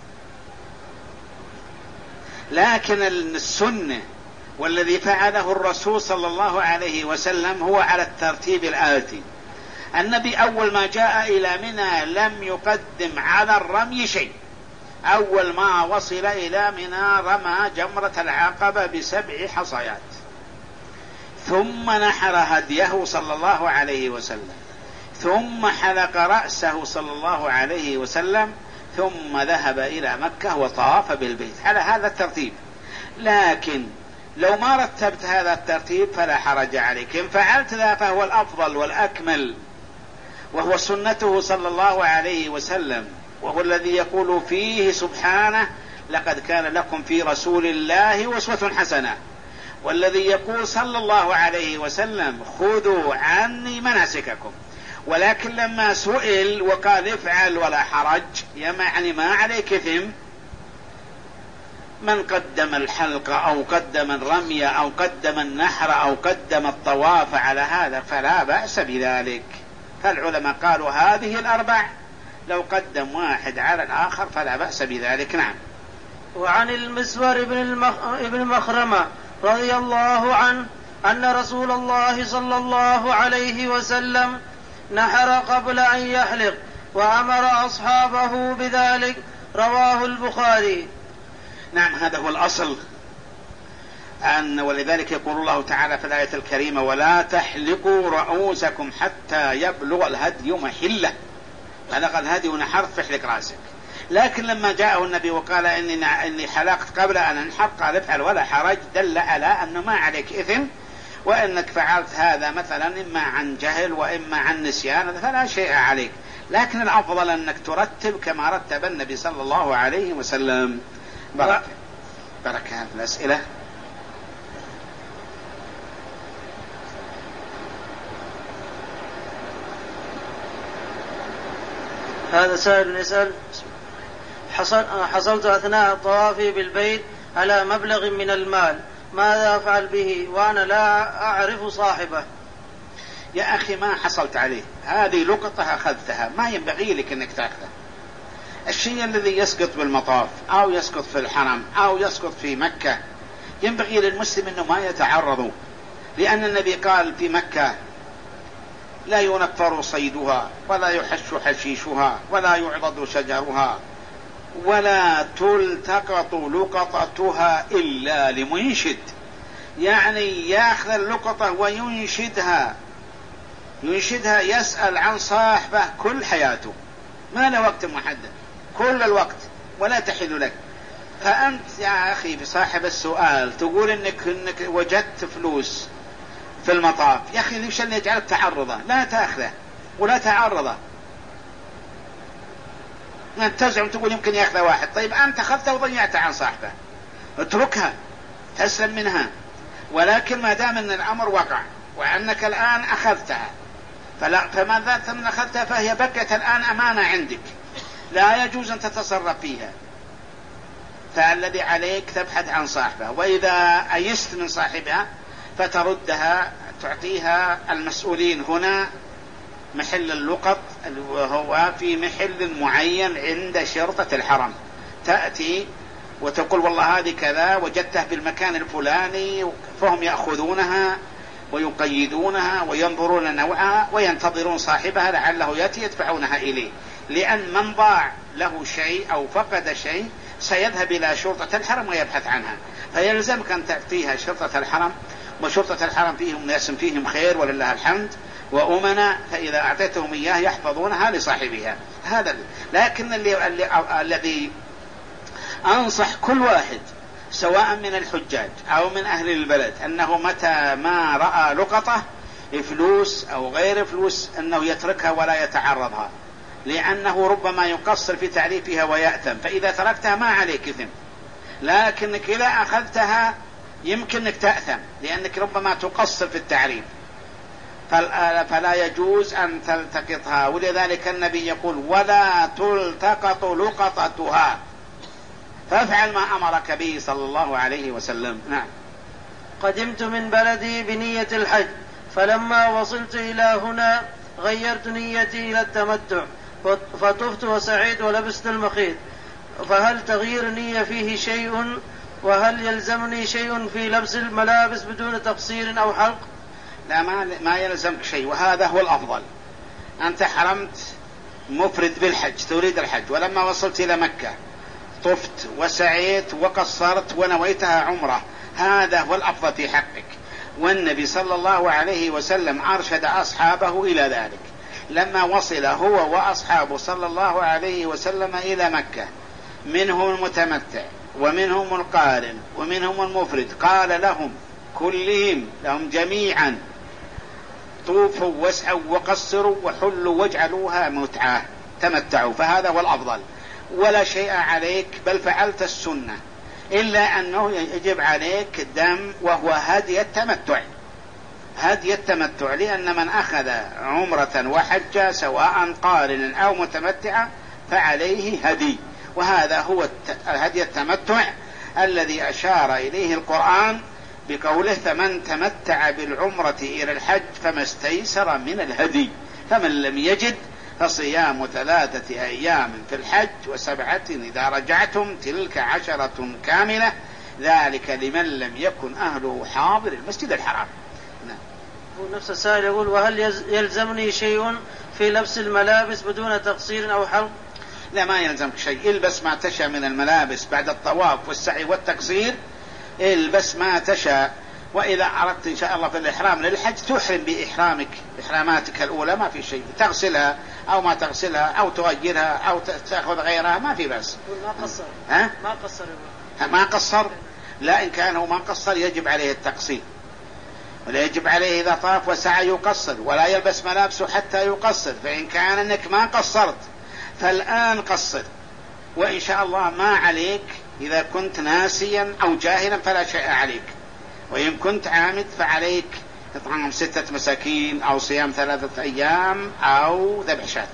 لكن السنة والذي فعله الرسول صلى الله عليه وسلم هو على الترتيب الآتي: النبي أول ما جاء إلى منى لم يقدم على الرمي شيء. أول ما وصل إلى منى رمى جمرة العقبة بسبع حصيات، ثم نحر هديه صلى الله عليه وسلم، ثم حلق رأسه صلى الله عليه وسلم، ثم ذهب إلى مكة وطاف بالبيت على هذا الترتيب. لكن لو ما رتبت هذا الترتيب فلا حرج عليك، إن فعلت ذا فهو الأفضل والأكمل، وهو سنته صلى الله عليه وسلم، وهو الذي يقول فيه سبحانه: لقد كان لكم في رسول الله أسوة حسنة. والذي يقول صلى الله عليه وسلم: خذوا عني مناسككم. ولكن لما سئل وقال: افعل ولا حرج، يعني ما عليك إثم. من قدم الحلق أو قدم الرمي أو قدم النحر أو قدم الطواف على هذا فلا بأس بذلك. فالعلماء قالوا هذه الأربع لو قدم واحد على الآخر فلا بأس بذلك. نعم. وعن المسور بن, المخ... ابن مخرمة رضي الله عنه أن رسول الله صلى الله عليه وسلم نحر قبل أن يحلق وأمر أصحابه بذلك، رواه البخاري. نعم هذا هو الأصل. أن ولذلك يقول الله تعالى في الآية الكريمة: ولا تحلقوا رؤوسكم حتى يبلغ الهدي محله. بلغ الهدي ونحرت فاحلق رأسك. لكن لما جاءه النبي وقال إني, إني حلقت قبل أن أنحر قال افعل ولا حرج، دل على أنه ما عليك إثم، وإنك فعلت هذا مثلا إما عن جهل وإما عن نسيان فلا شيء عليك. لكن الأفضل أنك ترتب كما رتب النبي صلى الله عليه وسلم. بركة بركة هذه الأسئلة. هذا سائل يسأل: حصل حصلت أثناء طوافي بالبيت على مبلغ من المال، ماذا أفعل به وأنا لا أعرف صاحبه؟ يا أخي ما حصلت عليه، هذه لقطة أخذتها، ما ينبغي لك أنك تأخذه. الشيء الذي يسقط بالمطاف أو يسقط في الحرم أو يسقط في مكة ينبغي للمسلم أنه ما يتعرض، لأن النبي قال في مكة: لا ينفر صيدها ولا يحش حشيشها ولا يعضد شجرها ولا تلتقط لقطتها إلا لمنشد. يعني يأخذ اللقطة وينشدها ينشدها يسأل عن صاحبه كل حياته، ما له وقت محدد، كل الوقت، ولا تحل لك. فأنت يا أخي بصاحب السؤال تقول إنك, إنك وجدت فلوس في المطاف، يا أخي ليش اللي يجعلك تعرضه؟ لا تأخذه ولا تعرضه. أنت تزعم تقول يمكن يأخذ واحد، طيب أنت أخذته وضيعت عن صاحبه، اتركها تسلم منها. ولكن ما دام أن الأمر وقع وأنك الآن أخذتها فلا، فما ذات من أخذتها فهي بقت الآن أمانة عندك، لا يجوز أن تتصرف فيها. فالذي عليك تبحث عن صاحبها، وإذا أيست من صاحبها فتردها، تعطيها المسؤولين هنا محل اللقط وهو في محل معين عند شرطة الحرم، تأتي وتقول والله هذه كذا وجدتها بالمكان الفلاني، فهم يأخذونها ويقيدونها وينظرون نوعها وينتظرون صاحبها لعله يأتي يدفعونها إليه. لأن من ضاع له شيء أو فقد شيء سيذهب إلى شرطة الحرم ويبحث عنها، فيلزمك أن تعطيها شرطة الحرم، وشرطة الحرم فيهم ناس فيهم خير ولله الحمد وأمنا، فإذا أعطيتهم إياه يحفظونها لصاحبها. هذا لكن اللي الذي أنصح كل واحد سواء من الحجاج أو من أهل البلد أنه متى ما رأى لقطة فلوس أو غير فلوس أنه يتركها ولا يتعرضها، لأنه ربما يقصر في تعريفها ويأثم. فإذا تركتها ما عليك إثم، لكنك إذا أخذتها يمكنك تأثم لأنك ربما تقصر في التعريف، فلا يجوز أن تلتقطها. ولذلك النبي يقول: ولا تلتقط لقطتها، فافعل ما أمرك به صلى الله عليه وسلم. نعم. قدمت من بلدي بنية الحج، فلما وصلت إلى هنا غيرت نيتي إلى التمتع، فطفت وسعيت ولبست المخيط، فهل تغيير نية فيه شيء؟ وهل يلزمني شيء في لبس الملابس بدون تقصير أو حلق؟ لا، ما, ما يلزمك شيء، وهذا هو الأفضل. أنت حرمت مفرد بالحج تريد الحج، ولما وصلت إلى مكة طفت وسعيت وقصرت ونويتها عمره، هذا هو الأفضل في حقك. والنبي صلى الله عليه وسلم أرشد أصحابه إلى ذلك. لما وصل هو وأصحابه صلى الله عليه وسلم إلى مكة، منهم المتمتع ومنهم القارن ومنهم المفرد، قال لهم كلهم لهم جميعا: طوفوا واسعوا وقصروا وحلوا واجعلوها متعة، تمتعوا. فهذا هو الأفضل، ولا شيء عليك، بل فعلت السنة، إلا أنه يجب عليك دم وهو هدي التمتع. هدي التمتع، لأن من أخذ عمرة وحج سواء قارن أو متمتع فعليه هدي، وهذا هو هدي التمتع الذي أشار إليه القرآن بقوله: فمن تمتع بالعمرة إلى الحج فما استيسر من الهدي، فمن لم يجد فصيام ثلاثة أيام في الحج وسبعة إذا رجعتم تلك عشرة كاملة، ذلك لمن لم يكن أهله حاضر المسجد الحرام. نعم. نفس السائل يقول: وهل يلزمني شيء في لبس الملابس بدون تقصير أو حلق؟ لا ما يلزمك شيء، البس ما تشاء من الملابس بعد الطواف والسعي والتقصير، البس ما تشاء. وإذا أردت إن شاء الله في الإحرام للحج تحرم بإحرامك إحراماتك الأولى، ما في شيء، تغسلها أو ما تغسلها أو تغيرها أو تأخذ غيرها، ما في بس. ما قصر ها؟ ما قصر ما قصر، لا إن كان هو ما قصر يجب عليه التقصير، ولا يجب عليه إذا طاف وسعى يقصر، ولا يلبس ملابسه حتى يقصر. فإن كان أنك ما قصرت فالآن قصر، وإن شاء الله ما عليك. إذا كنت ناسيا أو جاهلا فلا شيء عليك، وإن كنت عامد فعليك إطعام ستة مساكين أو صيام ثلاثة أيام أو ذبح شاة.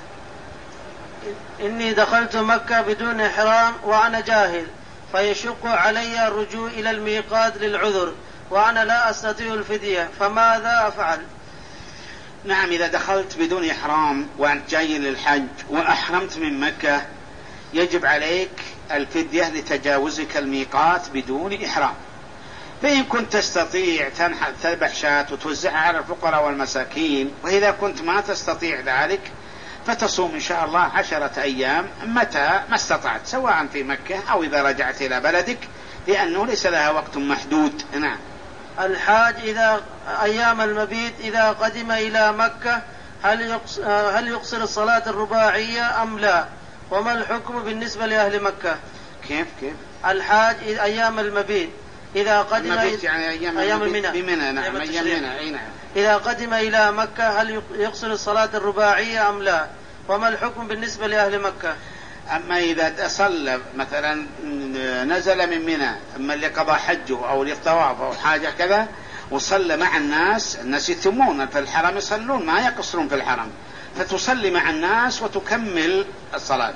إني دخلت مكة بدون إحرام وأنا جاهل، فيشق علي الرجوع إلى الميقات للعذر، وأنا لا أستطيع الفدية، فماذا أفعل؟ نعم، إذا دخلت بدون إحرام وأنت جاي للحج وأحرمت من مكة يجب عليك الفدية لتجاوزك الميقات بدون إحرام. فإن كنت تستطيع تنحر تذبح شاة وتوزعها على الفقراء والمساكين، وإذا كنت ما تستطيع ذلك فتصوم إن شاء الله عشرة أيام متى ما استطعت، سواء في مكة أو إذا رجعت إلى بلدك، لأنه ليس لها وقت محدود. نعم. الحاج إذا أيام المبيت إذا قدم إلى مكة هل هل يقصر الصلاة الرباعية أم لا؟ وما الحكم بالنسبة لأهل مكة؟ كيف كيف؟ الحاج أيام المبيت إذا قدم المبيت يعني أيام, أيام المنى بمنى. نعم أيام منى. أي نعم. إذا قدم إلى مكة هل يقصر الصلاة الرباعية أم لا؟ وما الحكم بالنسبة لأهل مكة؟ أما إذا صلى مثلا نزل من منى أما اللي قضى حجه أو للطواف أو حاجة كذا وصلى مع الناس، الناس يتمون في الحرم يصلون ما يقصرون في الحرم، فتصلي مع الناس وتكمل الصلاة.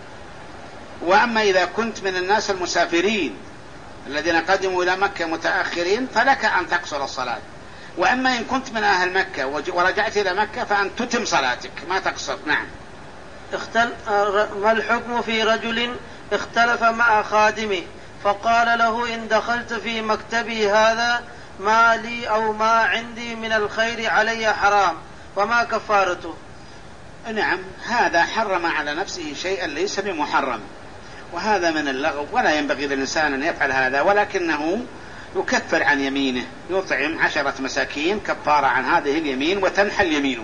وأما إذا كنت من الناس المسافرين الذين قدموا إلى مكة متأخرين فلك أن تقصر الصلاة. وأما إن كنت من أهل مكة ورجعت إلى مكة فأن تتم صلاتك ما تقصر. نعم. اختل... ما الحكم في رجل اختلف مع خادمه فقال له إن دخلت في مكتبي هذا ما لي أو ما عندي من الخير علي حرام، وما كفارته؟ نعم، هذا حرم على نفسه شيئا ليس بمحرم، وهذا من اللغو، ولا ينبغي للإنسان أن يفعل هذا، ولكنه يكفر عن يمينه، يطعم عشرة مساكين كفارة عن هذه اليمين وتنحل يمينه.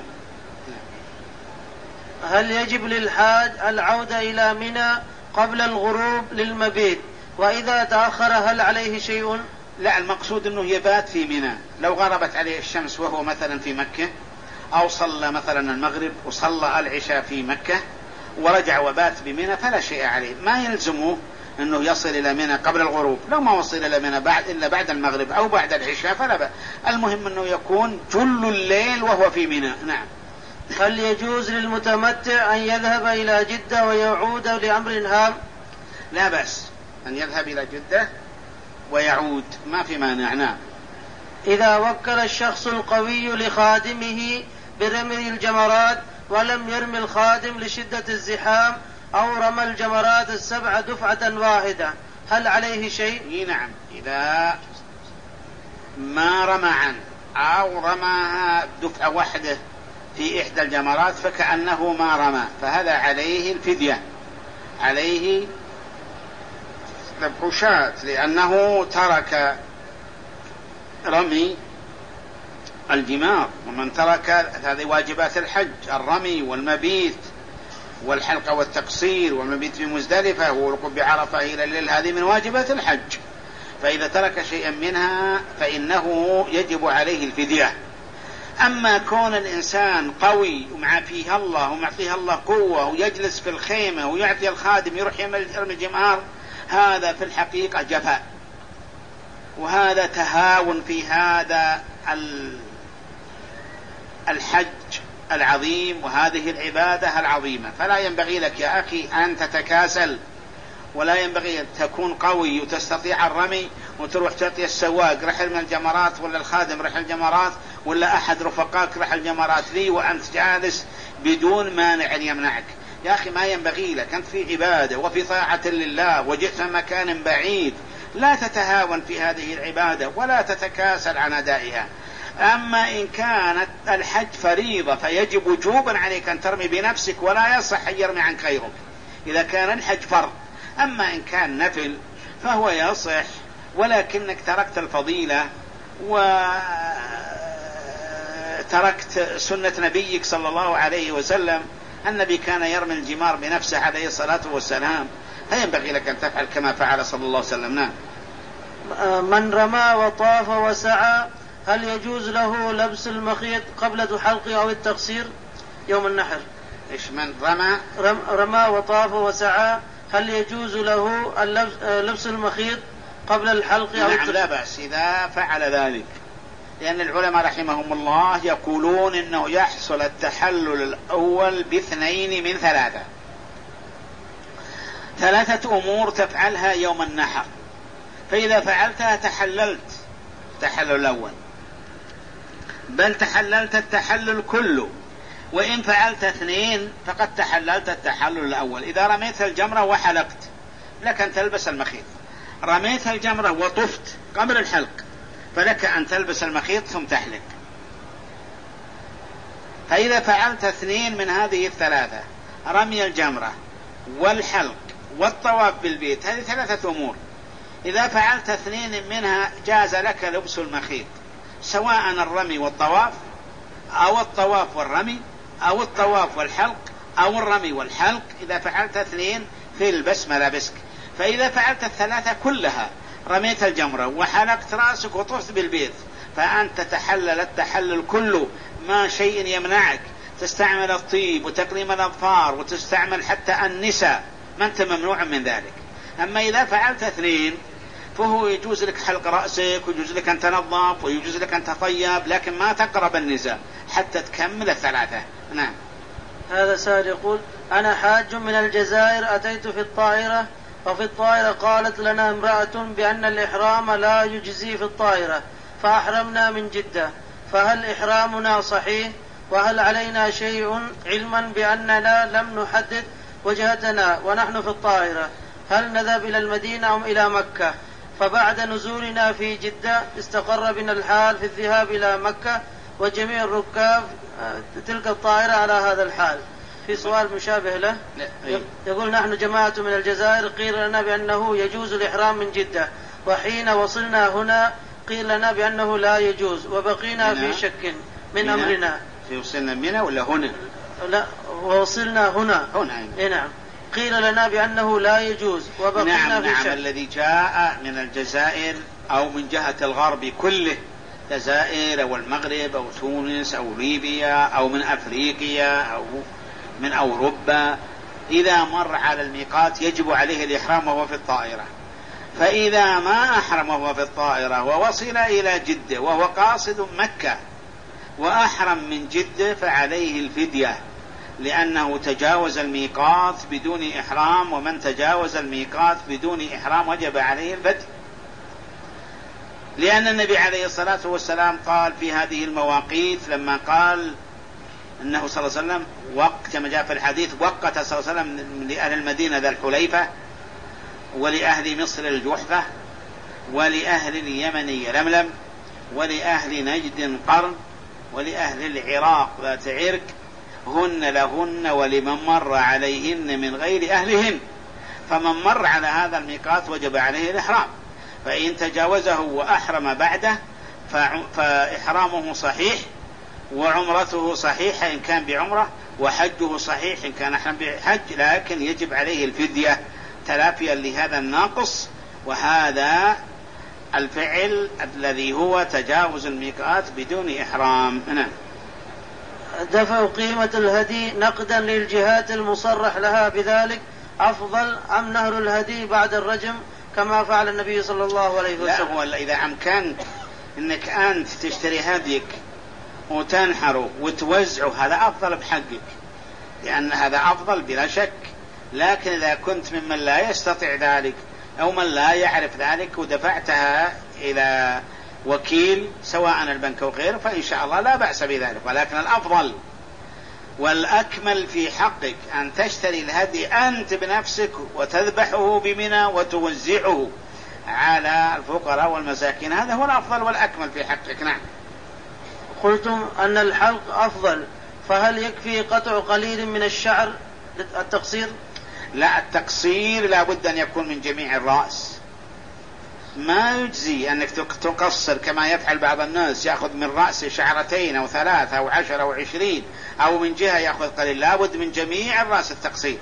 هل يجب للحاج العودة إلى منى قبل الغروب للمبيت؟ وإذا تأخر هل عليه شيء؟ لا، المقصود أنه يبات في منى. لو غربت عليه الشمس وهو مثلا في مكة، أو صلى مثلا المغرب وصلى العشاء في مكة ورجع وبات بمنى فلا شيء عليه، ما يلزمه أنه يصل إلى منى قبل الغروب. لو ما وصل إلى منى بعد إلا بعد المغرب أو بعد العشاء فلا بأس، المهم أنه يكون جل الليل وهو في منى. نعم. هل يجوز للمتمتع أن يذهب إلى جدة ويعود لأمر هام؟ لا بأس أن يذهب إلى جدة ويعود، ما في مانع. نعم. إذا وكل الشخص القوي لخادمه برمي الجمرات ولم يرمي الخادم لشدة الزحام أو رمى الجمرات السبع دفعة واحدة هل عليه شيء؟ نعم، إذا ما رمى عنه أو رماها دفعة واحدة في إحدى الجمرات فكأنه ما رمى، فهذا عليه الفدية، عليه ذبح شاة، لأنه ترك رمي الجمار. ومن ترك هذه واجبات الحج، الرمي والمبيت والحلقة والتقصير والمبيت بمزدلفة والوقوف بعرفة إلى الليل، هذه من واجبات الحج، فإذا ترك شيئا منها فإنه يجب عليه الفدية. أما كون الإنسان قوي ومع فيه الله ومعطيه الله قوة ويجلس في الخيمة ويعطي الخادم يروح يرمي الجمار، هذا في الحقيقة جفاء، وهذا تهاون في هذا الحج العظيم وهذه العبادة العظيمة. فلا ينبغي لك يا أخي أن تتكاسل، ولا ينبغي أن تكون قوي وتستطيع الرمي وتروح تعطي السواق رحل من الجمرات ولا الخادم رحل الجمرات ولا أحد رفقاك رحل الجمرات لي وأنت جالس بدون مانع يمنعك. يا أخي ما ينبغي لك، أنت في عبادة وفي طاعة لله وجئت من مكان بعيد، لا تتهاون في هذه العبادة ولا تتكاسل عن أدائها. أما إن كانت الحج فريضة فيجب وجوبا عليك أن ترمي بنفسك، ولا يصح أن يرمي عنك غيرك. إذا كان الحج فرض. أما إن كان نفل فهو يصح، ولكنك تركت الفضيلة وتركت سنة نبيك صلى الله عليه وسلم. النبي كان يرمي الجمار بنفسه عليه الصلاة والسلام، فينبغي لك أن تفعل كما فعل صلى الله عليه وسلم. نعم. من رمى وطاف وسعى هل يجوز له لبس المخيط قبل حلقه أو التقصير يوم النحر؟ إيش من رمى رم رمى وطاف وسعى هل يجوز له لبس المخيط قبل الحلق أو التقصير؟ نعم، لا بأس إذا فعل ذلك، لأن العلماء رحمهم الله يقولون إنه يحصل التحلل الأول باثنين من ثلاثة. ثلاثة أمور تفعلها يوم النحر، فإذا فعلتها تحللت التحلل الأول، بل تحللت التحلل كله. وإن فعلت اثنين فقد تحللت التحلل الأول. إذا رميت الجمرة وحلقت لك أن تلبس المخيط، رميت الجمرة وطفت قبل الحلق فلك أن تلبس المخيط ثم تحلق. فإذا فعلت اثنين من هذه الثلاثة، رمي الجمرة والحلق والطواف بالبيت، هذه ثلاثة أمور، إذا فعلت اثنين منها جاز لك لبس المخيط، سواء الرمي والطواف أو الطواف والرمي أو الطواف والحلق أو الرمي والحلق. إذا فعلت اثنين فالبس ملابسك. فإذا فعلت الثلاثة كلها، رميت الجمرة وحلقت رأسك وطفت بالبيت، فأنت تحلل التحلل كله، ما شيء يمنعك. تستعمل الطيب وتقليم الأظفار وتستعمل حتى النساء، ما أنت ممنوع من ذلك. أما إذا فعلت اثنين فهو يجوز لك حلق رأسك ويجوز لك أن تنظف ويجوز لك أن تطيب، لكن ما تقرب النساء حتى تكمل الثلاثة. نعم. هذا سائل يقول: أنا حاج من الجزائر، أتيت في الطائرة، وفي الطائرة قالت لنا امرأة بأن الإحرام لا يجزي في الطائرة، فأحرمنا من جدة، فهل إحرامنا صحيح؟ وهل علينا شيء علما بأننا لم نحدد وجهتنا ونحن في الطائرة؟ هل نذهب إلى المدينة أو إلى مكة؟ فبعد نزولنا في جدة استقر بنا الحال في الذهاب إلى مكة، وجميع الركاب تلك الطائرة على هذا الحال. في سؤال مشابه له يقول: نحن جماعة من الجزائر، قيل لنا بأنه يجوز الإحرام من جدة، وحين وصلنا هنا قيل لنا بأنه لا يجوز، وبقينا في شك من أمرنا. في وصلنا منى ولا هنا؟ لا، ووصلنا هنا. هنا إيه نعم. قيل لنا بأنه لا يجوز وبقينا نعم في نعم شك. الذي جاء من الجزائر أو من جهة الغرب كله، الجزائر أو المغرب أو تونس أو ليبيا أو من أفريقيا أو من أوروبا، إذا مر على الميقات يجب عليه الإحرام وهو في الطائرة. فإذا ما أحرم وهو في الطائرة ووصل إلى جدة وهو قاصد مكة وأحرم من جدة فعليه الفدية، لأنه تجاوز الميقات بدون إحرام، ومن تجاوز الميقات بدون إحرام وجب عليه الفدية، لأن النبي عليه الصلاة والسلام قال في هذه المواقيت لما قال أنه صلى الله عليه وسلم وقت كما جاء في الحديث وقت صلى الله عليه وسلم لأهل المدينة ذا الحليفة، ولأهل مصر الجحفة، ولأهل اليمن يلملم، ولأهل نجد قرن، ولأهل العراق ذات عرك، هن لهن ولمن مر عليهن من غير أهلهن. فمن مر على هذا الميقات وجب عليه الإحرام، فإن تجاوزه وأحرم بعده فإحرامه صحيح، وعمرته صحيحة إن كان بعمرة، وحجه صحيح إن كان أحرم بحج، لكن يجب عليه الفدية تلافيا لهذا الناقص. وهذا الفعل الذي هو تجاوز الميقات بدون إحرام. نعم. دفع قيمة الهدي نقدا للجهات المصرح لها بذلك أفضل أم نهر الهدي بعد الرجم كما فعل النبي صلى الله عليه وسلم؟ لا، هو إذا أمكنك أنك أنت تشتري هديك وتنحره وتوزعه هذا أفضل بحقك، لأن هذا أفضل بلا شك. لكن إذا كنت ممن لا يستطيع ذلك أو من لا يعرف ذلك ودفعتها إلى وكيل سواء البنك أو غيره فإن شاء الله لا بأس بذلك، ولكن الأفضل والأكمل في حقك أن تشتري الهدي أنت بنفسك وتذبحه بمنى وتوزعه على الفقراء والمساكين، هذا هو الأفضل والأكمل في حقك. نعم. قلتم أن الحلق أفضل، فهل يكفي قطع قليل من الشعر التقصير؟ لا، التقصير لا بد أن يكون من جميع الرأس. ما يجزي أنك تقصر كما يفعل بعض الناس، يأخذ من رأسه شعرتين أو ثلاثة أو عشر أو عشرين، أو من جهة يأخذ قليل. لا بد من جميع الرأس التقصير،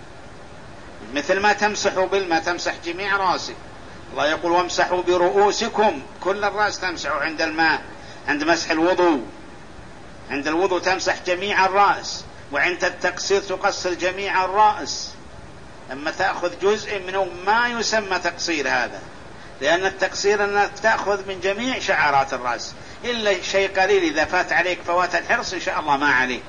مثل ما تمسح بالماء تمسح جميع رأسك. الله يقول وامسحوا برؤوسكم، كل الرأس تمسحوا عند الماء، عند مسح الوضوء، عند الوضوء تمسح جميع الرأس، وعند التقصير تقصر جميع الرأس. أما تأخذ جزء منه ما يسمى تقصير هذا، لأن التقصير أنك تأخذ من جميع شعرات الرأس، إلا شيء قليل إذا فات عليك فوات الحرص إن شاء الله ما عليك.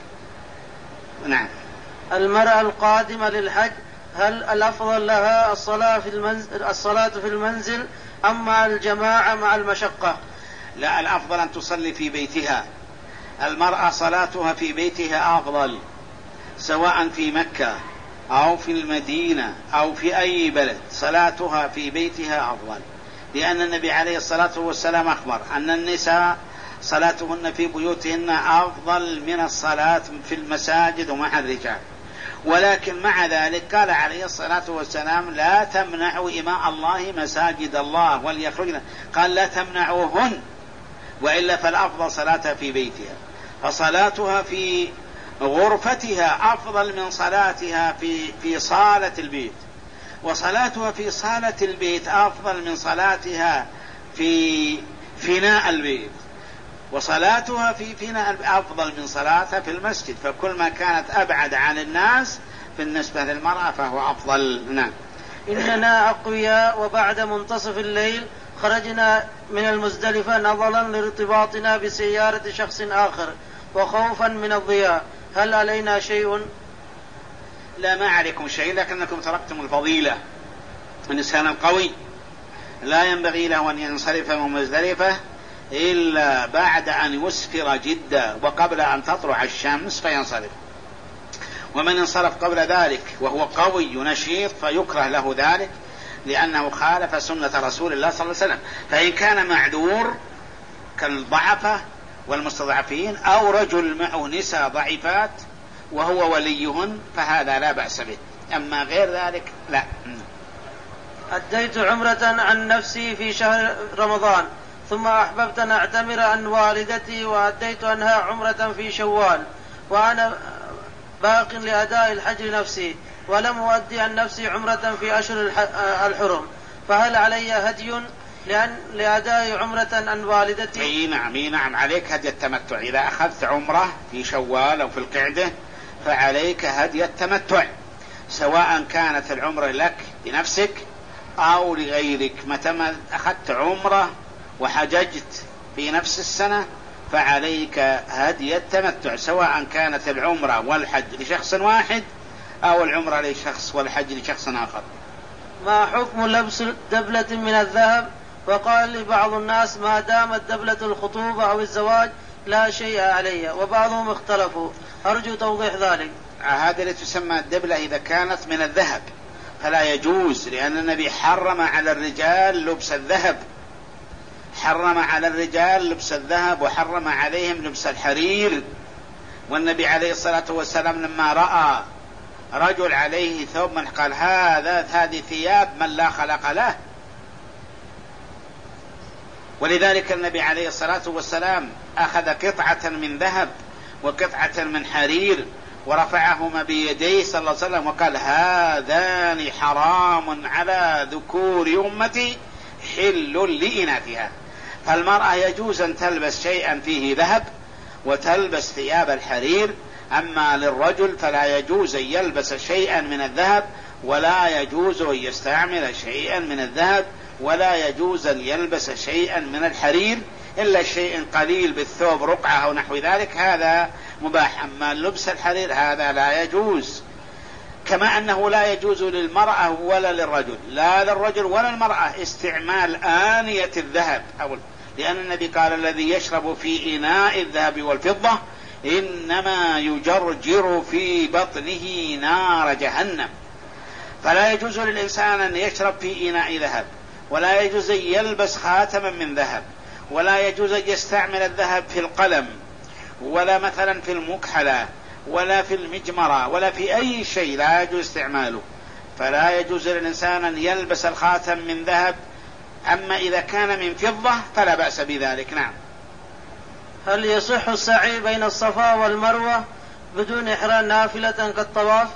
نعم. المرأة القادمة للحج هل الأفضل لها الصلاة في المنزل, الصلاة في المنزل أم مع الجماعة مع المشقة؟ لا، الأفضل أن تصلي في بيتها. المرأة صلاتها في بيتها أفضل، سواء في مكة أو في المدينة أو في أي بلد، صلاتها في بيتها أفضل، لأن النبي عليه الصلاة والسلام أخبر أن النساء صلاتهن في بيوتهن أفضل من الصلاة في المساجد ومع الرجال. ولكن مع ذلك قال عليه الصلاة والسلام لا تمنعوا إماء الله مساجد الله وليخرجن، قال لا تمنعوهن، وإلا فالأفضل صلاتها في بيتها. فصلاتها في غرفتها أفضل من صلاتها في في صالة البيت، وصلاتها في صالة البيت أفضل من صلاتها في فناء البيت، وصلاتها في فناء أفضل من صلاتها في المسجد. فكل ما كانت أبعد عن الناس بالنسبة للمرأة فهو أفضل. نعم. إننا أقوياء وبعد منتصف الليل خرجنا من المزدلفة نظرا لارتباطنا بسيارة شخص آخر وخوفا من الضياء، هل علينا شيء؟ لا، ما عليكم شيء، لكنكم تركتم الفضيلة. الإنسان القوي لا ينبغي له أن ينصرف من مزدلفة إلا بعد أن يسفر جدا وقبل أن تطلع الشمس فينصرف، ومن انصرف قبل ذلك وهو قوي نشيط فيكره له ذلك، لأنه خالف سنة رسول الله صلى الله عليه وسلم. فإن كان معذور كالضعفة والمستضعفين أو رجل معه نساء ضعيفات وهو وليهن فهذا لا بأس به، أما غير ذلك لا. أديت عمرة عن نفسي في شهر رمضان ثم أحببت أن أعتمر عن والدتي وأديت عنها عمرة في شوال، وأنا باق لأداء الحج نفسي ولم أؤدي عن نفسي عمرة في أشهر الحرم، فهل علي هدي لأن لأداء عمرة عن والدتي؟ اي نعم اي نعم عليك هدي التمتع. إذا أخذت عمرة في شوال أو في القعدة فعليك هدي التمتع، سواء كانت العمرة لك لنفسك أو لغيرك. متى أخذت عمرة وحججت في نفس السنة فعليك هدي التمتع، سواء كانت العمرة والحج لشخص واحد أو العمرة لشخص والحج لشخص آخر. ما حكم لبس دبلة من الذهب؟ وقال لي بعض الناس ما دامت دبلة الخطوبة أو الزواج لا شيء علي، وبعضهم اختلفوا، أرجو توضيح ذلك. هذا اللي تسمى الدبلة إذا كانت من الذهب فلا يجوز، لأن النبي حرم على الرجال لبس الذهب، حرم على الرجال لبس الذهب وحرم عليهم لبس الحرير. والنبي عليه الصلاة والسلام لما رأى رجل عليه ثوب من قال هذا هذه ثياب من لا خلق له. ولذلك النبي عليه الصلاة والسلام أخذ قطعة من ذهب وقطعة من حرير ورفعهما بيديه صلى الله عليه وسلم وقال هذان حرام على ذكور أمتي حل لإناثها. فالمرأة يجوز أن تلبس شيئا فيه ذهب وتلبس ثياب الحرير، أما للرجل فلا يجوز أن يلبس شيئا من الذهب ولا يجوز أن يستعمل شيئا من الذهب ولا يجوز أن يلبس شيئا من الحرير إلا شيء قليل بالثوب رقعة أو نحو ذلك، هذا مباح. أما لبس الحرير هذا لا يجوز، كما أنه لا يجوز للمرأة ولا للرجل، لا للرجل ولا المرأة استعمال آنية الذهب، لأن النبي قال الذي يشرب في إناء الذهب والفضة إنما يجرجر في بطنه نار جهنم. فلا يجوز للإنسان أن يشرب في إناء ذهب، ولا يجوز أن يلبس خاتما من ذهب، ولا يجوز أن يستعمل الذهب في القلم ولا مثلا في المكحلة ولا في المجمرة ولا في أي شيء لا يجوز استعماله. فلا يجوز للإنسان أن يلبس الخاتم من ذهب، أما إذا كان من فضة فلا بأس بذلك. نعم. هل يصح السعي بين الصفا والمروة بدون إحرام نافلة كالطواف؟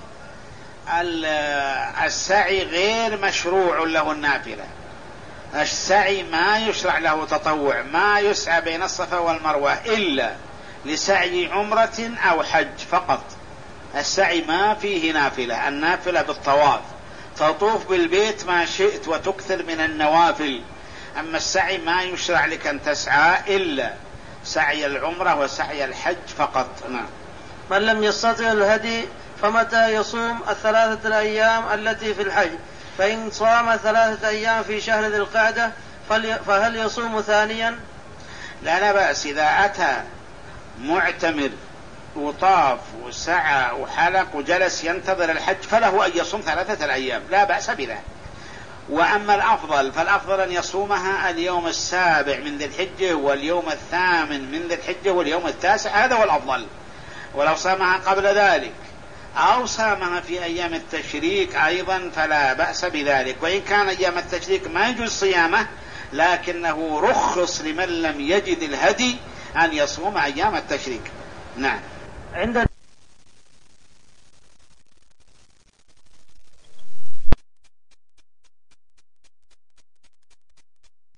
السعي غير مشروع له النافلة، السعي ما يشرع له تطوع، ما يسعى بين الصفا والمروة إلا لسعي عمرة أو حج فقط. السعي ما فيه نافلة، النافلة بالطواف، تطوف بالبيت ما شئت وتكثر من النوافل، أما السعي ما يشرع لك أن تسعى إلا سعي العمرة وسعي الحج فقط. نعم. من لم يستطع الهدي فمتى يصوم الثلاثة الأيام التي في الحج؟ فإن صام ثلاثة أيام في شهر ذي القعدة فهل يصوم ثانيا؟ لا لا بأس، إذا أتى معتمر وطاف وسعى وحلق وجلس ينتظر الحج فله أن يصوم ثلاثة الأيام، لا بأس بذلك. وأما الأفضل فالأفضل أن يصومها اليوم السابع من ذي الحجة واليوم الثامن من ذي الحجة واليوم التاسع، هذا هو الأفضل. ولو صامها قبل ذلك أو صامها في أيام التشريك أيضا فلا بأس بذلك، وإن كان أيام التشريك ما يجوز صيامه لكنه رخص لمن لم يجد الهدي أن يصوم أيام التشريك. نعم. عند